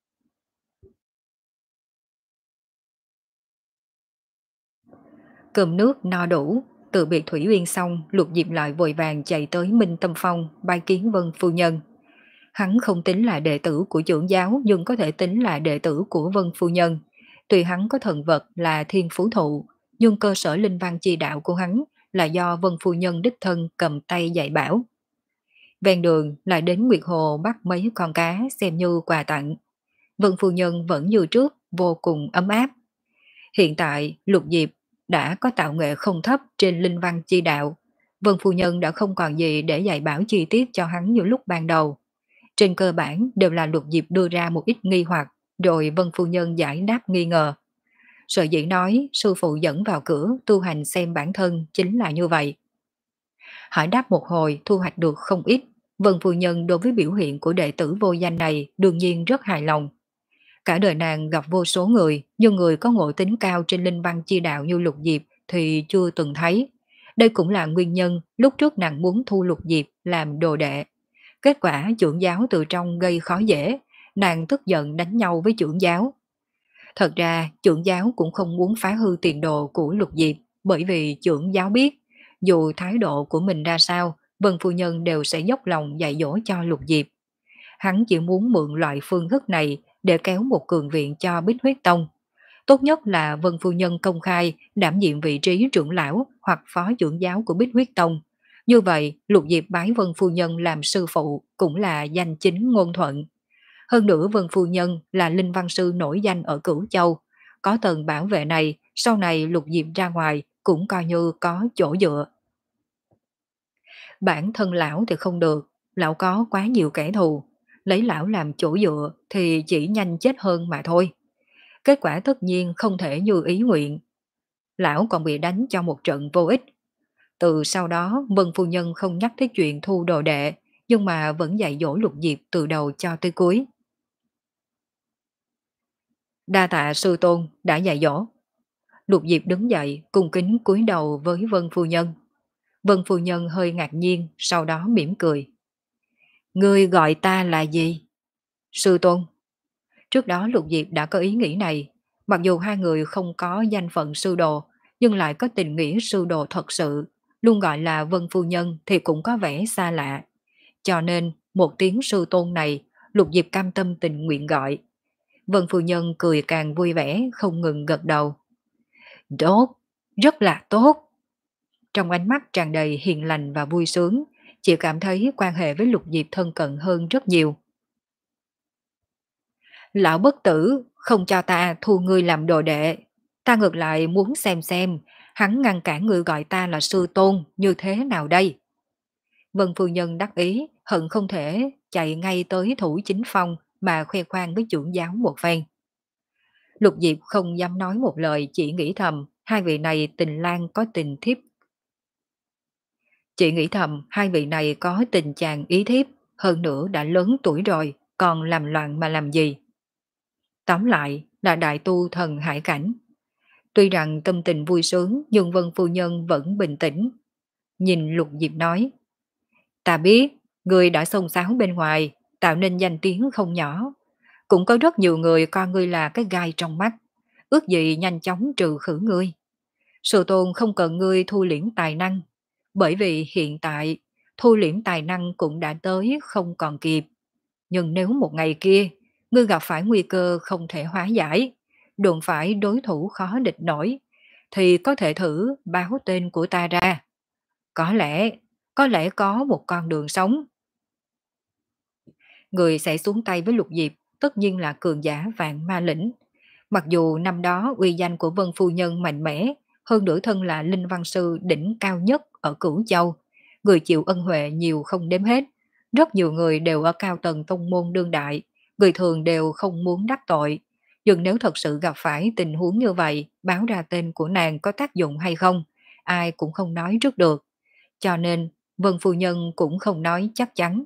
Speaker 1: Cơm nước no đủ, từ biệt Thủy Uyên xong, Lục Diệp lại vội vàng chạy tới Minh Tâm Phong bái kiến Vân phu nhân. Hắn không tính là đệ tử của trưởng giáo nhưng có thể tính là đệ tử của Vân phu nhân. Tuy hắn có thần vật là thiên phú thụ, nhưng cơ sở linh văn chi đạo của hắn là do Vân phu nhân đích thân cầm tay dạy bảo. Ven đường lại đến Nguyệt Hồ bắt mấy con cá xem như quà tặng. Vân phu nhân vẫn như trước, vô cùng ấm áp. Hiện tại Lục Diệp đã có tạo nghệ không thấp trên linh văn chi đạo. Vân phu nhân đã không còn gì để dạy bảo chi tiết cho hắn như lúc ban đầu. Trên cơ bản đều là Lục Diệp đưa ra một ít nghi hoặc, rồi Vân phu nhân giải đáp nghi ngờ. Sở dĩ nói sư phụ dẫn vào cửa tu hành xem bản thân chính là như vậy. Hỏi đáp một hồi thu hoạch được không ít, Vân phu nhân đối với biểu hiện của đệ tử vô danh này đương nhiên rất hài lòng. Cả đời nàng gặp vô số người, nhưng người có ngộ tính cao trên linh văn chi đạo như Lục Diệp thì chưa từng thấy. Đây cũng là nguyên nhân lúc trước nàng muốn thu Lục Diệp làm đồ đệ. Kết quả trưởng giáo từ trong gây khó dễ, nàng tức giận đánh nhau với trưởng giáo. Thật ra trưởng giáo cũng không muốn phá hư tiền đồ của Lục Diệp, bởi vì trưởng giáo biết, dù thái độ của mình ra sao, Vân phu nhân đều sẽ dốc lòng dạy dỗ cho Lục Diệp. Hắn chỉ muốn mượn loại phương thức này để kéo một cường viện cho Bích Huyết Tông. Tốt nhất là Vân phu nhân công khai đảm nhiệm vị trí trưởng lão hoặc phó trưởng giáo của Bích Huyết Tông. Như vậy, Lục Diệp bái Vân phu nhân làm sư phụ cũng là danh chính ngôn thuận. Hơn nữa Vân phu nhân là linh văn sư nổi danh ở Cửu Châu. Có tầng bảo vệ này, sau này Lục Diệp ra ngoài cũng coi như có chỗ dựa. Bản thân lão thì không được, lão có quá nhiều kẻ thù. Lấy lão làm chỗ dựa thì chỉ nhanh chết hơn mà thôi. Kết quả tất nhiên không thể như ý nguyện. Lão còn bị đánh cho một trận vô ích. Từ sau đó Vân phu nhân không nhắc tới chuyện thu đồ đệ, nhưng mà vẫn dạy dỗ Lục Diệp từ đầu cho tới cuối. Đa tạ sư tôn đã dạy dỗ. Lục Diệp đứng dậy cung kính cúi đầu với Vân phu nhân. Vân phu nhân hơi ngạc nhiên, sau đó mỉm cười. Ngươi gọi ta là gì? Sư tôn. Trước đó Lục Diệp đã có ý nghĩ này, mặc dù hai người không có danh phận sư đồ, nhưng lại có tình nghĩa sư đồ thật sự, luôn gọi là Vân phu nhân thì cũng có vẻ xa lạ. Cho nên một tiếng sư tôn này Lục Diệp cam tâm tình nguyện gọi. Vân phu nhân cười càng vui vẻ, không ngừng gật đầu. Tốt, rất là tốt. Trong ánh mắt tràn đầy hiền lành và vui sướng, chị cảm thấy quan hệ với Lục Diệp thân cận hơn rất nhiều. Lão bất tử không cho ta thu ngươi làm đồ đệ. Ta ngược lại muốn xem xem, hắn ngăn cản ngươi gọi ta là sư tôn như thế nào đây? Vân phu nhân đắc ý, hận không thể chạy ngay tới thủ chính phong mà khoe khoang với trưởng giáo một phen. Lục Diệp không dám nói một lời, chỉ nghĩ thầm, hai vị này tình lang có tình thiếp. Chị nghĩ thầm, hai vị này có tình chàng ý thiếp, hơn nữa đã lớn tuổi rồi, còn làm loạn mà làm gì? Tóm lại là đại tu thần hải cảnh. Tuy rằng tâm tình vui sướng nhưng Vân phu nhân vẫn bình tĩnh. Nhìn Lục Diệp nói, ta biết, ngươi đã xông xáo bên ngoài, tạo nên danh tiếng không nhỏ. Cũng có rất nhiều người coi ngươi là cái gai trong mắt, ước gì nhanh chóng trừ khử ngươi. Sư tôn không cần ngươi thu liễm tài năng, bởi vì hiện tại thu liễm tài năng cũng đã tới không còn kịp. Nhưng nếu một ngày kia, ngươi gặp phải nguy cơ không thể hóa giải, đụng phải đối thủ khó địch nổi, thì có thể thử báo tên của ta ra. Có lẽ, có lẽ có một con đường sống. Người sẽ xuống tay với Lục Diệp, tất nhiên là cường giả vạn ma lĩnh. Mặc dù năm đó uy danh của Vân Phu Nhân mạnh mẽ, hơn nữa thân là linh văn sư đỉnh cao nhất ở Cửu Châu, người chịu ân huệ nhiều không đếm hết. Rất nhiều người đều ở cao tầng tông môn đương đại, người thường đều không muốn đắc tội. Nhưng nếu thật sự gặp phải tình huống như vậy, báo ra tên của nàng có tác dụng hay không, ai cũng không nói trước được. Cho nên, Vân Phu Nhân cũng không nói chắc chắn.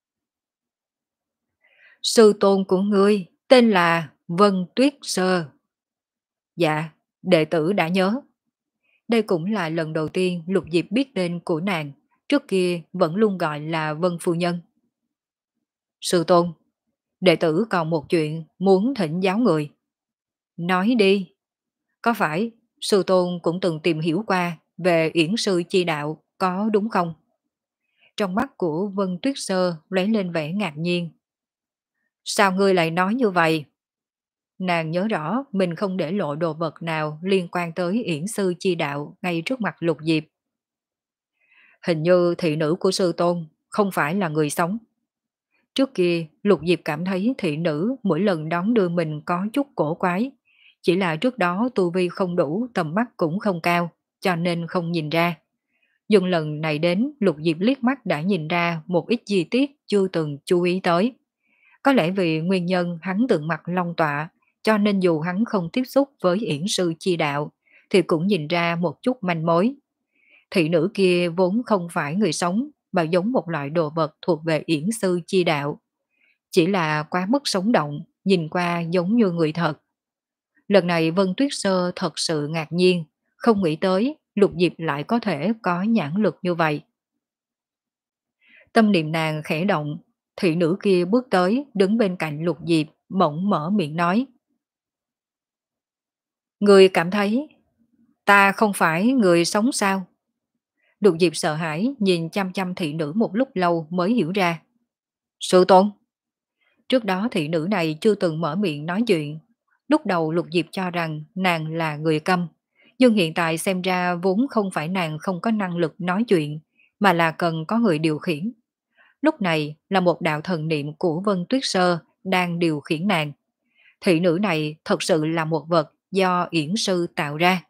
Speaker 1: Sư tôn của ngươi tên là Vân Tuyết Sơ. Dạ, đệ tử đã nhớ. Đây cũng là lần đầu tiên Lục Diệp biết tên của nàng, trước kia vẫn luôn gọi là Vân Phu Nhân. Sư tôn, đệ tử còn một chuyện muốn thỉnh giáo người. Nói đi, có phải sư tôn cũng từng tìm hiểu qua về yển sư chi đạo, có đúng không? Trong mắt của Vân Tuyết Sơ lóe lên vẻ ngạc nhiên. Sao ngươi lại nói như vậy? Nàng nhớ rõ mình không để lộ đồ vật nào liên quan tới yển sư chi đạo ngay trước mặt Lục Diệp. Hình như thị nữ của sư tôn không phải là người sống. Trước kia Lục Diệp cảm thấy thị nữ mỗi lần đón đưa mình có chút cổ quái. Chỉ là trước đó tu vi không đủ, tầm mắt cũng không cao, cho nên không nhìn ra. Nhưng lần này đến Lục Diệp liếc mắt đã nhìn ra một ít chi tiết chưa từng chú ý tới. Có lẽ vì nguyên nhân hắn tượng mặt long tọa, cho nên dù hắn không tiếp xúc với yển sư chi đạo, thì cũng nhìn ra một chút manh mối. Thị nữ kia vốn không phải người sống, mà giống một loại đồ vật thuộc về yển sư chi đạo. Chỉ là quá mức sống động, nhìn qua giống như người thật. Lần này Vân Tuyết Sơ thật sự ngạc nhiên, không nghĩ tới Lục Diệp lại có thể có nhãn lực như vậy. Tâm niệm nàng khẽ động, thị nữ kia bước tới, đứng bên cạnh Lục Diệp, bỗng mở miệng nói. Người cảm thấy ta không phải người sống sao? Lục Diệp sợ hãi nhìn chăm chăm thị nữ một lúc lâu mới hiểu ra. Sư tôn. Trước đó thị nữ này chưa từng mở miệng nói chuyện. Lúc đầu Lục Diệp cho rằng nàng là người câm. Nhưng hiện tại xem ra vốn không phải nàng không có năng lực nói chuyện, mà là cần có người điều khiển. Lúc này là một đạo thần niệm của Vân Tuyết Sơ đang điều khiển nàng. Thị nữ này thật sự là một vật do yển sư tạo ra.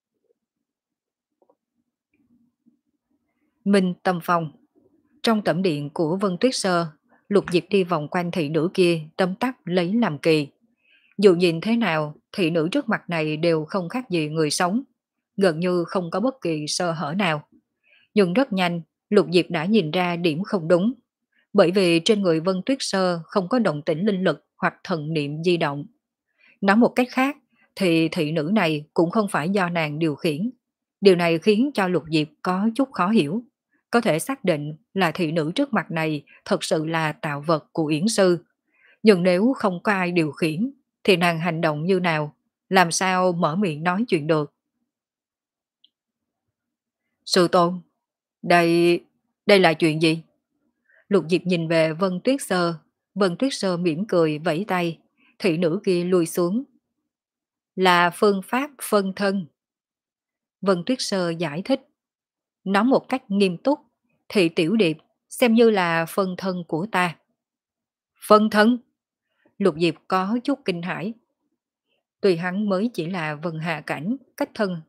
Speaker 1: Minh Tâm Phong. Trong tẩm điện của Vân Tuyết Sơ, Lục Diệp đi vòng quanh thị nữ kia tấm tắc lấy làm kỳ. Dù nhìn thế nào, thị nữ trước mặt này đều không khác gì người sống, gần như không có bất kỳ sơ hở nào. Nhưng rất nhanh, Lục Diệp đã nhìn ra điểm không đúng, bởi vì trên người Vân Tuyết Sơ không có động tĩnh linh lực hoặc thần niệm di động. Nói một cách khác, thì thị nữ này cũng không phải do nàng điều khiển. Điều này khiến cho Lục Diệp có chút khó hiểu. Có thể xác định là thị nữ trước mặt này thật sự là tạo vật của yển sư. Nhưng nếu không có ai điều khiển, thì nàng hành động như nào? Làm sao mở miệng nói chuyện được? Sư tôn, đây... đây là chuyện gì? Lục Diệp nhìn về Vân Tuyết Sơ, Vân Tuyết Sơ mỉm cười vẫy tay, thị nữ kia lui xuống. Là phương pháp phân thân. Vân Tuyết Sơ giải thích, nói một cách nghiêm túc, thị tiểu điệp xem như là phân thân của ta. Phân thân? Lục Diệp có chút kinh hãi. Tuy hắn mới chỉ là vân hạ cảnh, cách thân.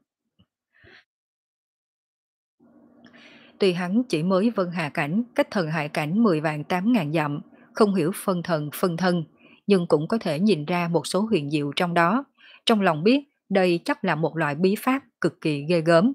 Speaker 1: Tuy hắn chỉ mới vân hạ cảnh, cách thần hạ cảnh mười vạn tám ngàn dặm, không hiểu phân thần phân thân, nhưng cũng có thể nhìn ra một số huyền diệu trong đó. Trong lòng biết đây chắc là một loại bí pháp cực kỳ ghê gớm.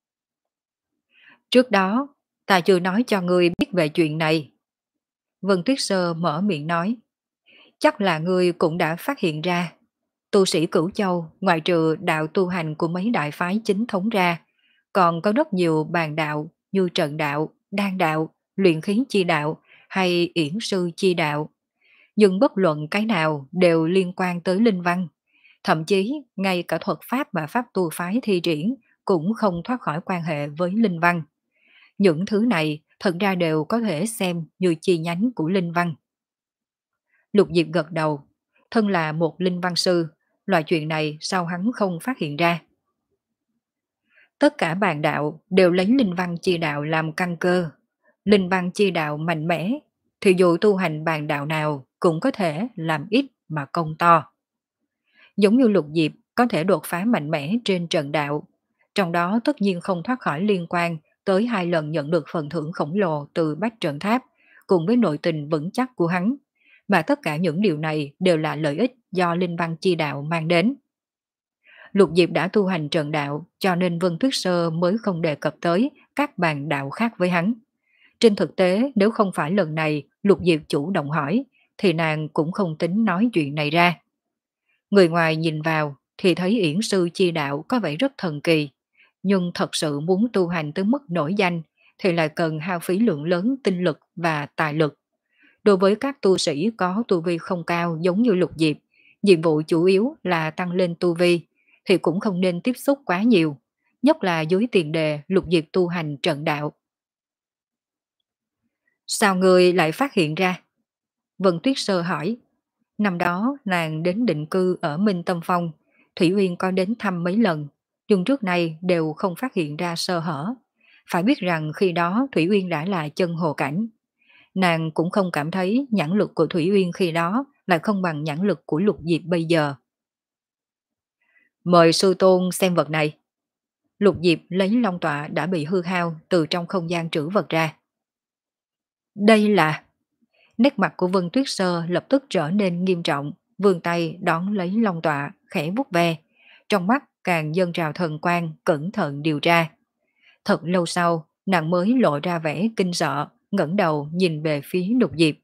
Speaker 1: Trước đó, ta chưa nói cho ngươi biết về chuyện này. Vân Tuyết Sơ mở miệng nói. Chắc là ngươi cũng đã phát hiện ra. Tu sĩ Cửu Châu, ngoại trừ đạo tu hành của mấy đại phái chính thống ra, còn có rất nhiều bàn đạo như trận đạo, đan đạo, luyện khí chi đạo hay yển sư chi đạo. Nhưng bất luận cái nào đều liên quan tới linh văn. Thậm chí, ngay cả thuật pháp và pháp tu phái thi triển cũng không thoát khỏi quan hệ với linh văn. Những thứ này thật ra đều có thể xem như chi nhánh của linh văn. Lục Diệp gật đầu, thân là một linh văn sư, loại chuyện này sao hắn không phát hiện ra. Tất cả bàn đạo đều lấy linh văn chi đạo làm căn cơ. Linh văn chi đạo mạnh mẽ, thì dù tu hành bàn đạo nào cũng có thể làm ít mà công to. Giống như Lục Diệp có thể đột phá mạnh mẽ trên trận đạo, trong đó tất nhiên không thoát khỏi liên quan tới hai lần nhận được phần thưởng khổng lồ từ Bách Trận Tháp, cùng với nội tình vững chắc của hắn, mà tất cả những điều này đều là lợi ích do linh văn chi đạo mang đến. Lục Diệp đã tu hành trận đạo, cho nên Vân Tuyết Sơ mới không đề cập tới các bàn đạo khác với hắn. Trên thực tế, nếu không phải lần này Lục Diệp chủ động hỏi, thì nàng cũng không tính nói chuyện này ra. Người ngoài nhìn vào thì thấy yển sư chi đạo có vẻ rất thần kỳ, nhưng thật sự muốn tu hành tới mức nổi danh thì lại cần hao phí lượng lớn tinh lực và tài lực. Đối với các tu sĩ có tu vi không cao giống như Lục Diệp, nhiệm vụ chủ yếu là tăng lên tu vi, thì cũng không nên tiếp xúc quá nhiều, nhất là dưới tiền đề Lục Diệp tu hành trận đạo. Sao người lại phát hiện ra? Vân Tuyết Sơ hỏi. Năm đó nàng đến định cư ở Minh Tâm Phong, Thủy Uyên có đến thăm mấy lần, nhưng trước nay đều không phát hiện ra sơ hở. Phải biết rằng khi đó Thủy Uyên đã là chân hồ cảnh. Nàng cũng không cảm thấy nhãn lực của Thủy Uyên khi đó lại không bằng nhãn lực của Lục Diệp bây giờ. Mời sư tôn xem vật này. Lục Diệp lấy long tọa đã bị hư hao từ trong không gian trữ vật ra. Đây là... Nét mặt của Vân Tuyết Sơ lập tức trở nên nghiêm trọng, vươn tay đón lấy long tọa, khẽ vuốt ve, trong mắt càng dâng trào thần quang, cẩn thận điều tra. Thật lâu sau, nàng mới lộ ra vẻ kinh sợ, ngẩng đầu nhìn về phía Lục Diệp.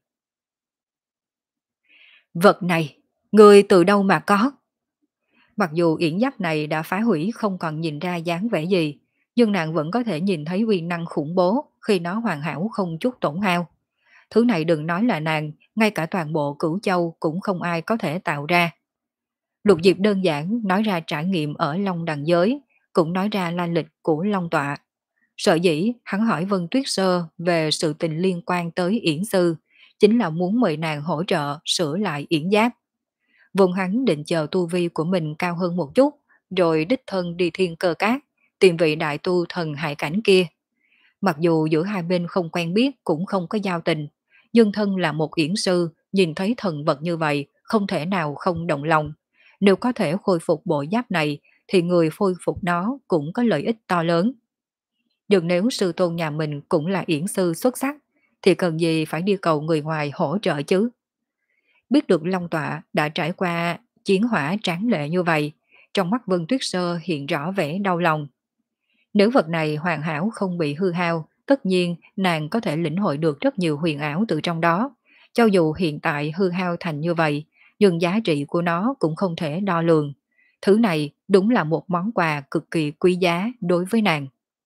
Speaker 1: Vật này, người từ đâu mà có? Mặc dù yển giáp này đã phá hủy không còn nhìn ra dáng vẻ gì, nhưng nàng vẫn có thể nhìn thấy uy năng khủng bố khi nó hoàn hảo không chút tổn hao. Thứ này đừng nói là nàng, ngay cả toàn bộ Cửu Châu cũng không ai có thể tạo ra. Lục Diệp đơn giản nói ra trải nghiệm ở Long Đằng Giới, cũng nói ra lai lịch của Long Tọa. Sợ dĩ hắn hỏi Vân Tuyết Sơ về sự tình liên quan tới yển sư, chính là muốn mời nàng hỗ trợ sửa lại yển giáp. Vùng hắn định chờ tu vi của mình cao hơn một chút, rồi đích thân đi thiên cơ cát, tìm vị đại tu thần hải cảnh kia. Mặc dù giữa hai bên không quen biết cũng không có giao tình, nhưng thân là một yển sư, nhìn thấy thần vật như vậy, không thể nào không động lòng. Nếu có thể khôi phục bộ giáp này, thì người khôi phục nó cũng có lợi ích to lớn. Nhưng nếu sư tôn nhà mình cũng là yển sư xuất sắc, thì cần gì phải đi cầu người ngoài hỗ trợ chứ? Biết được Long Tọa đã trải qua chiến hỏa tráng lệ như vậy, trong mắt Vân Tuyết Sơ hiện rõ vẻ đau lòng. Nếu vật này hoàn hảo không bị hư hao, tất nhiên nàng có thể lĩnh hội được rất nhiều huyền ảo từ trong đó. Cho dù hiện tại hư hao thành như vậy, nhưng giá trị của nó cũng không thể đo lường. Thứ này đúng là một món quà cực kỳ quý giá đối với nàng.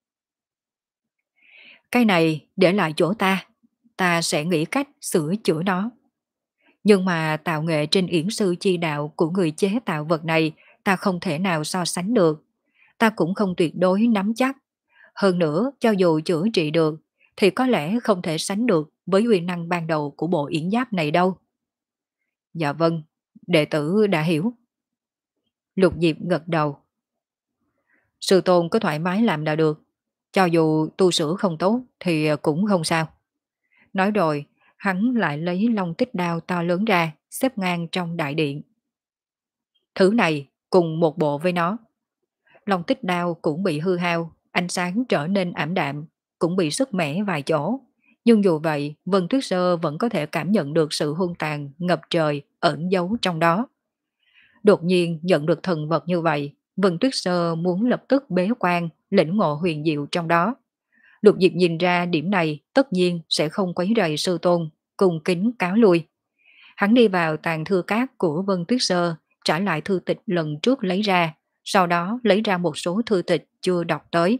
Speaker 1: Cái này để lại chỗ ta, ta sẽ nghĩ cách sửa chữa nó. Nhưng mà tạo nghệ trên yển sư chi đạo của người chế tạo vật này ta không thể nào so sánh được. Ta cũng không tuyệt đối nắm chắc. Hơn nữa, cho dù chữa trị được, thì có lẽ không thể sánh được với uy năng ban đầu của bộ yển giáp này đâu. Dạ vâng, đệ tử đã hiểu. Lục Diệp gật đầu. Sư tôn cứ thoải mái làm là được. Cho dù tu sửa không tốt thì cũng không sao. Nói rồi, hắn lại lấy long tích đao to lớn ra, xếp ngang trong đại điện. Thứ này cùng một bộ với nó. Long tích đao cũng bị hư hao, ánh sáng trở nên ảm đạm, cũng bị sức mẻ vài chỗ. Nhưng dù vậy, Vân Tuyết Sơ vẫn có thể cảm nhận được sự hung tàn ngập trời ẩn giấu trong đó. Đột nhiên nhận được thần vật như vậy, Vân Tuyết Sơ muốn lập tức bế quan, lĩnh ngộ huyền diệu trong đó. Lục Diệp nhìn ra điểm này tất nhiên sẽ không quấy rầy sư tôn, cùng kính cáo lui. Hắn đi vào tàn thư cát của Vân Tuyết Sơ, trả lại thư tịch lần trước lấy ra, sau đó lấy ra một số thư tịch chưa đọc tới.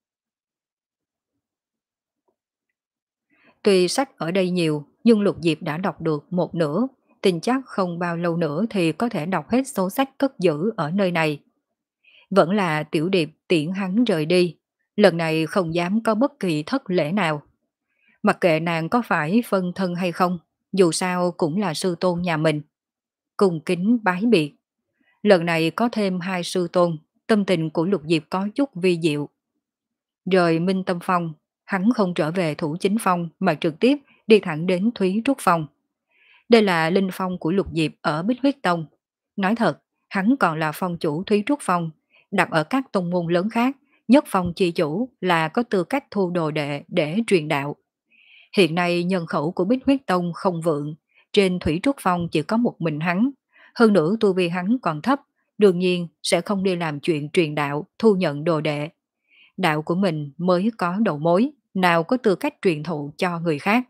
Speaker 1: Tuy sách ở đây nhiều, nhưng Lục Diệp đã đọc được một nửa, tin chắc không bao lâu nữa thì có thể đọc hết số sách cất giữ ở nơi này. Vẫn là Tiểu Điệp tiễn hắn rời đi, lần này không dám có bất kỳ thất lễ nào. Mặc kệ nàng có phải phân thân hay không, dù sao cũng là sư tôn nhà mình. Cùng kính bái biệt. Lần này có thêm hai sư tôn, tâm tình của Lục Diệp có chút vi diệu. Rời Minh Tâm Phong, hắn không trở về Thủ Chính Phong mà trực tiếp đi thẳng đến Thúy Trúc Phong. Đây là linh phong của Lục Diệp ở Bích Huyết Tông. Nói thật, hắn còn là phong chủ Thúy Trúc Phong, đặt ở các tông môn lớn khác, nhất phong chi chủ là có tư cách thu đồ đệ để truyền đạo. Hiện nay nhân khẩu của Bích Huyết Tông không vượng, trên Thủy Trúc Phong chỉ có một mình hắn, hơn nữa tu vi hắn còn thấp, đương nhiên sẽ không đi làm chuyện truyền đạo, thu nhận đồ đệ. Đạo của mình mới có đầu mối, nào có tư cách truyền thụ cho người khác.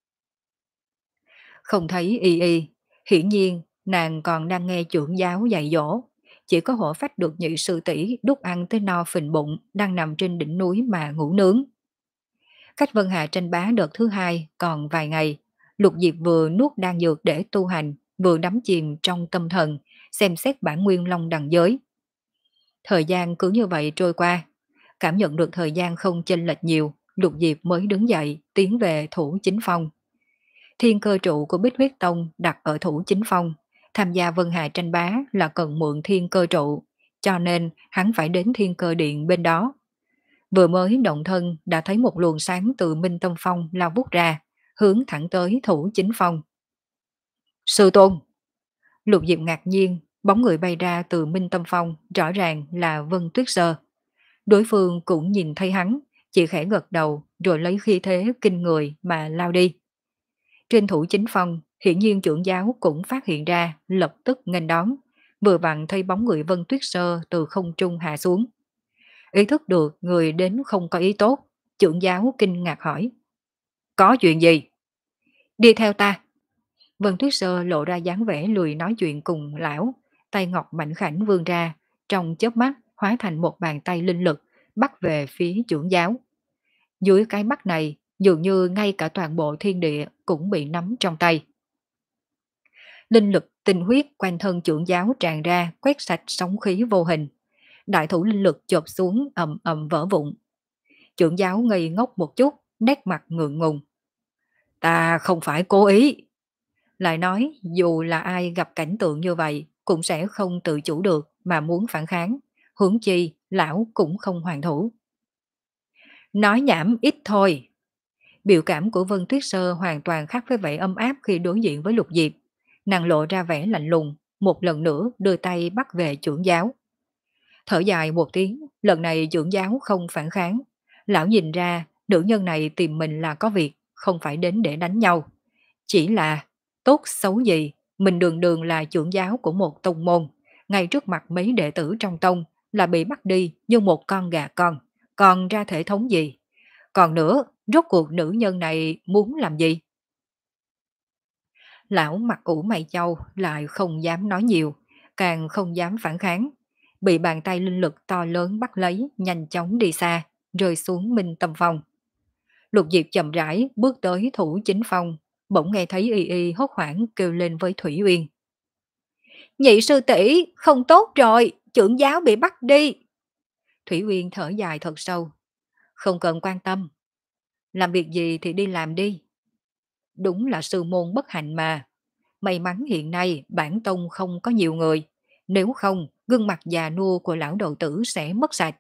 Speaker 1: Không thấy y y, hiển nhiên nàng còn đang nghe trưởng giáo dạy dỗ. Chỉ có hổ phách được nhị sư tỷ đút ăn tới no phình bụng đang nằm trên đỉnh núi mà ngủ nướng. Cách Vân Hà tranh bá đợt thứ hai còn vài ngày, Lục Diệp vừa nuốt đan dược để tu hành, vừa đắm chìm trong tâm thần, xem xét bản nguyên long đằng giới. Thời gian cứ như vậy trôi qua, cảm nhận được thời gian không chênh lệch nhiều, Lục Diệp mới đứng dậy, tiến về Thủ Chính Phong. Thiên cơ trụ của Bích Huyết Tông đặt ở Thủ Chính Phong, tham gia Vân Hà tranh bá là cần mượn thiên cơ trụ, cho nên hắn phải đến thiên cơ điện bên đó. Vừa mới động thân đã thấy một luồng sáng từ Minh Tâm Phong lao vút ra, hướng thẳng tới Thủ Chính Phong. Sư tôn! Lục Diệp ngạc nhiên, bóng người bay ra từ Minh Tâm Phong rõ ràng là Vân Tuyết Sơ. Đối phương cũng nhìn thấy hắn, chỉ khẽ gật đầu rồi lấy khí thế kinh người mà lao đi. Trên Thủ Chính Phong, hiển nhiên trưởng giáo cũng phát hiện ra, lập tức nghênh đón, vừa vặn thấy bóng người Vân Tuyết Sơ từ không trung hạ xuống. Ý thức được người đến không có ý tốt, trưởng giáo kinh ngạc hỏi. Có chuyện gì? Đi theo ta. Vân Tuyết Sơ lộ ra dáng vẻ lười nói chuyện cùng lão, tay ngọc mảnh khảnh vươn ra, trong chớp mắt hóa thành một bàn tay linh lực, bắt về phía trưởng giáo. Dưới cái mắt này, dường như ngay cả toàn bộ thiên địa cũng bị nắm trong tay. Linh lực tinh huyết quanh thân trưởng giáo tràn ra, quét sạch sóng khí vô hình. Đại thủ linh lực chộp xuống ầm ầm vỡ vụn. Trưởng giáo ngây ngốc một chút, nét mặt ngượng ngùng. Ta không phải cố ý. Lại nói dù là ai gặp cảnh tượng như vậy cũng sẽ không tự chủ được mà muốn phản kháng. Huống chi lão cũng không hoàn thủ. Nói nhảm ít thôi. Biểu cảm của Vân Tuyết Sơ hoàn toàn khác với vẻ ấm áp khi đối diện với Lục Diệp. Nàng lộ ra vẻ lạnh lùng, một lần nữa đưa tay bắt về trưởng giáo. Thở dài một tiếng, lần này trưởng giáo không phản kháng. Lão nhìn ra, nữ nhân này tìm mình là có việc, không phải đến để đánh nhau. Chỉ là, tốt xấu gì, mình đường đường là trưởng giáo của một tông môn, ngay trước mặt mấy đệ tử trong tông, là bị bắt đi như một con gà con, còn ra thể thống gì. Còn nữa, rốt cuộc nữ nhân này muốn làm gì? Lão mặt ủ mày châu lại không dám nói nhiều, càng không dám phản kháng. Bị bàn tay linh lực to lớn bắt lấy, nhanh chóng đi xa, rơi xuống Minh Tâm Phong. Lục Diệp chậm rãi bước tới Thủ Chính Phong, bỗng nghe thấy y y hốt hoảng kêu lên với Thủy Uyên. Nhị sư tỷ không tốt rồi, trưởng giáo bị bắt đi. Thủy Uyên thở dài thật sâu. Không cần quan tâm. Làm việc gì thì đi làm đi. Đúng là sư môn bất hạnh mà. May mắn hiện nay bản tông không có nhiều người, nếu không gương mặt già nua của lão đầu tử sẽ mất sạch.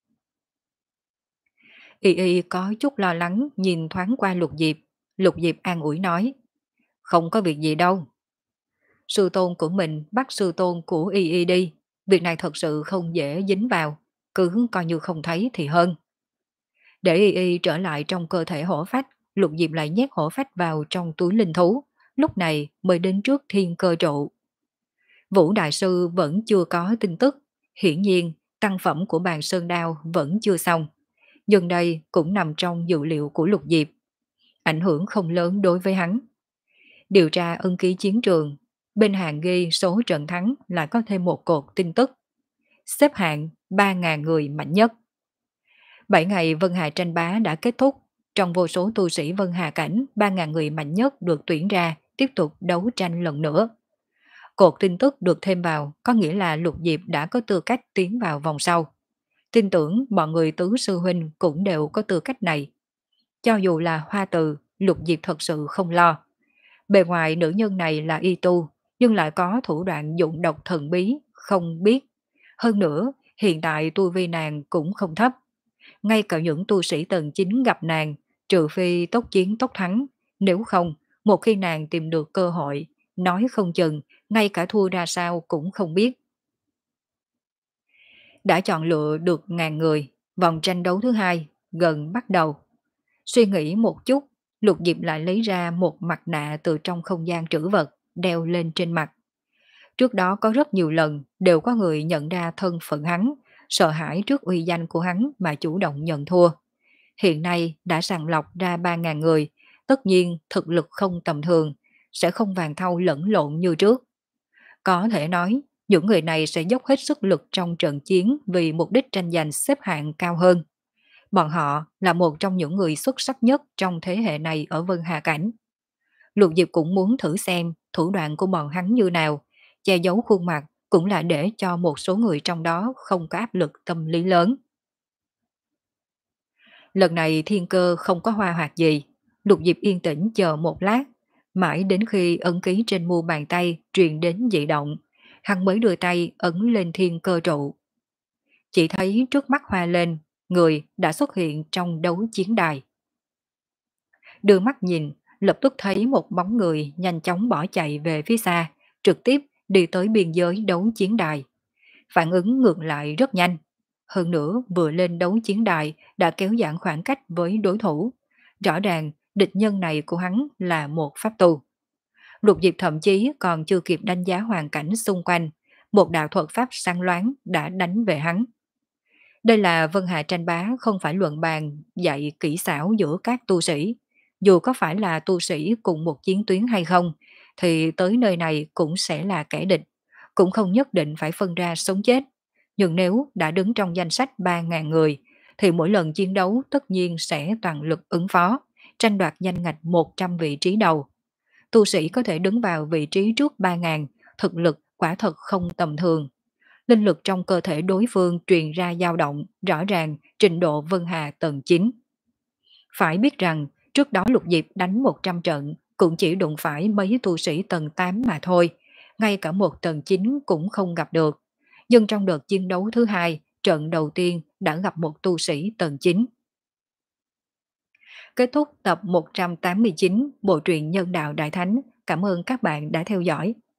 Speaker 1: Y Y có chút lo lắng nhìn thoáng qua Lục Diệp, Lục Diệp an ủi nói, không có việc gì đâu. Sư tôn của mình bắt sư tôn của Y Y đi, việc này thật sự không dễ dính vào, cứ coi như không thấy thì hơn. Để Y Y trở lại trong cơ thể hổ phách, Lục Diệp lại nhét hổ phách vào trong túi linh thú, lúc này mới đến trước thiên cơ trụ. Vũ Đại Sư vẫn chưa có tin tức, hiển nhiên tăng phẩm của bàn sơn đao vẫn chưa xong. Dần đây cũng nằm trong dự liệu của Lục Diệp, ảnh hưởng không lớn đối với hắn. Điều tra ân ký chiến trường, bên hàng ghi số trận thắng lại có thêm một cột tin tức. Xếp hạng ba nghìn người mạnh nhất. Bảy ngày Vân Hà tranh bá đã kết thúc, trong vô số tu sĩ Vân Hà cảnh, ba nghìn người mạnh nhất được tuyển ra tiếp tục đấu tranh lần nữa. Cột tin tức được thêm vào có nghĩa là Lục Diệp đã có tư cách tiến vào vòng sau. Tin tưởng bọn người tứ sư huynh cũng đều có tư cách này. Cho dù là Hoa Từ, Lục Diệp thật sự không lo. Bề ngoài nữ nhân này là y tu, nhưng lại có thủ đoạn dụng độc thần bí, không biết. Hơn nữa, hiện tại tu vi nàng cũng không thấp. Ngay cả những tu sĩ tầng chín gặp nàng, trừ phi tốc chiến tốc thắng, nếu không, một khi nàng tìm được cơ hội, nói không chừng, ngay cả thua ra sao cũng không biết. Đã chọn lựa được ngàn người, vòng tranh đấu thứ hai gần bắt đầu. Suy nghĩ một chút, Lục Diệp lại lấy ra một mặt nạ từ trong không gian trữ vật, đeo lên trên mặt. Trước đó có rất nhiều lần đều có người nhận ra thân phận hắn, sợ hãi trước uy danh của hắn mà chủ động nhận thua. Hiện nay đã sàng lọc ra ba nghìn người, tất nhiên thực lực không tầm thường, sẽ không vàng thau lẫn lộn như trước. Có thể nói, những người này sẽ dốc hết sức lực trong trận chiến vì mục đích tranh giành xếp hạng cao hơn. Bọn họ là một trong những người xuất sắc nhất trong thế hệ này ở Vân Hà Cảnh. Lục Diệp cũng muốn thử xem thủ đoạn của bọn hắn như nào, che giấu khuôn mặt cũng là để cho một số người trong đó không có áp lực tâm lý lớn. Lần này thiên cơ không có hoa hoạt gì, Lục Diệp yên tĩnh chờ một lát, mãi đến khi ấn ký trên mu bàn tay truyền đến dị động, hắn mới đưa tay ấn lên thiên cơ trụ. Chỉ thấy trước mắt hoa lên, người đã xuất hiện trong đấu chiến đài. Đưa mắt nhìn, lập tức thấy một bóng người nhanh chóng bỏ chạy về phía xa, trực tiếp đi tới biên giới đấu chiến đài. Phản ứng ngược lại rất nhanh. Hơn nữa vừa lên đấu chiến đài đã kéo giãn khoảng cách với đối thủ. Rõ ràng địch nhân này của hắn là một pháp tu. Lục Diệp thậm chí còn chưa kịp đánh giá hoàn cảnh xung quanh, một đạo thuật pháp sáng loáng đã đánh về hắn. Đây là Vân Hà tranh bá, không phải luận bàn dạy kỹ xảo giữa các tu sĩ. Dù có phải là tu sĩ cùng một chiến tuyến hay không, thì tới nơi này cũng sẽ là kẻ địch, cũng không nhất định phải phân ra sống chết. Nhưng nếu đã đứng trong danh sách ba nghìn người, thì mỗi lần chiến đấu tất nhiên sẽ toàn lực ứng phó, tranh đoạt danh ngạch một trăm vị trí đầu. Tu sĩ có thể đứng vào vị trí trước ba nghìn, thực lực quả thật không tầm thường. Linh lực trong cơ thể đối phương truyền ra dao động, rõ ràng trình độ Vân Hà tầng chín. Phải biết rằng, trước đó Lục Diệp đánh một trăm trận, cũng chỉ đụng phải mấy tu sĩ tầng tám mà thôi, ngay cả một tầng chín cũng không gặp được. Nhưng trong đợt chiến đấu thứ hai, trận đầu tiên đã gặp một tu sĩ tầng chín. Kết thúc tập một trăm tám mươi chín Bộ truyện Nhân đạo Đại Thánh. Cảm ơn các bạn đã theo dõi.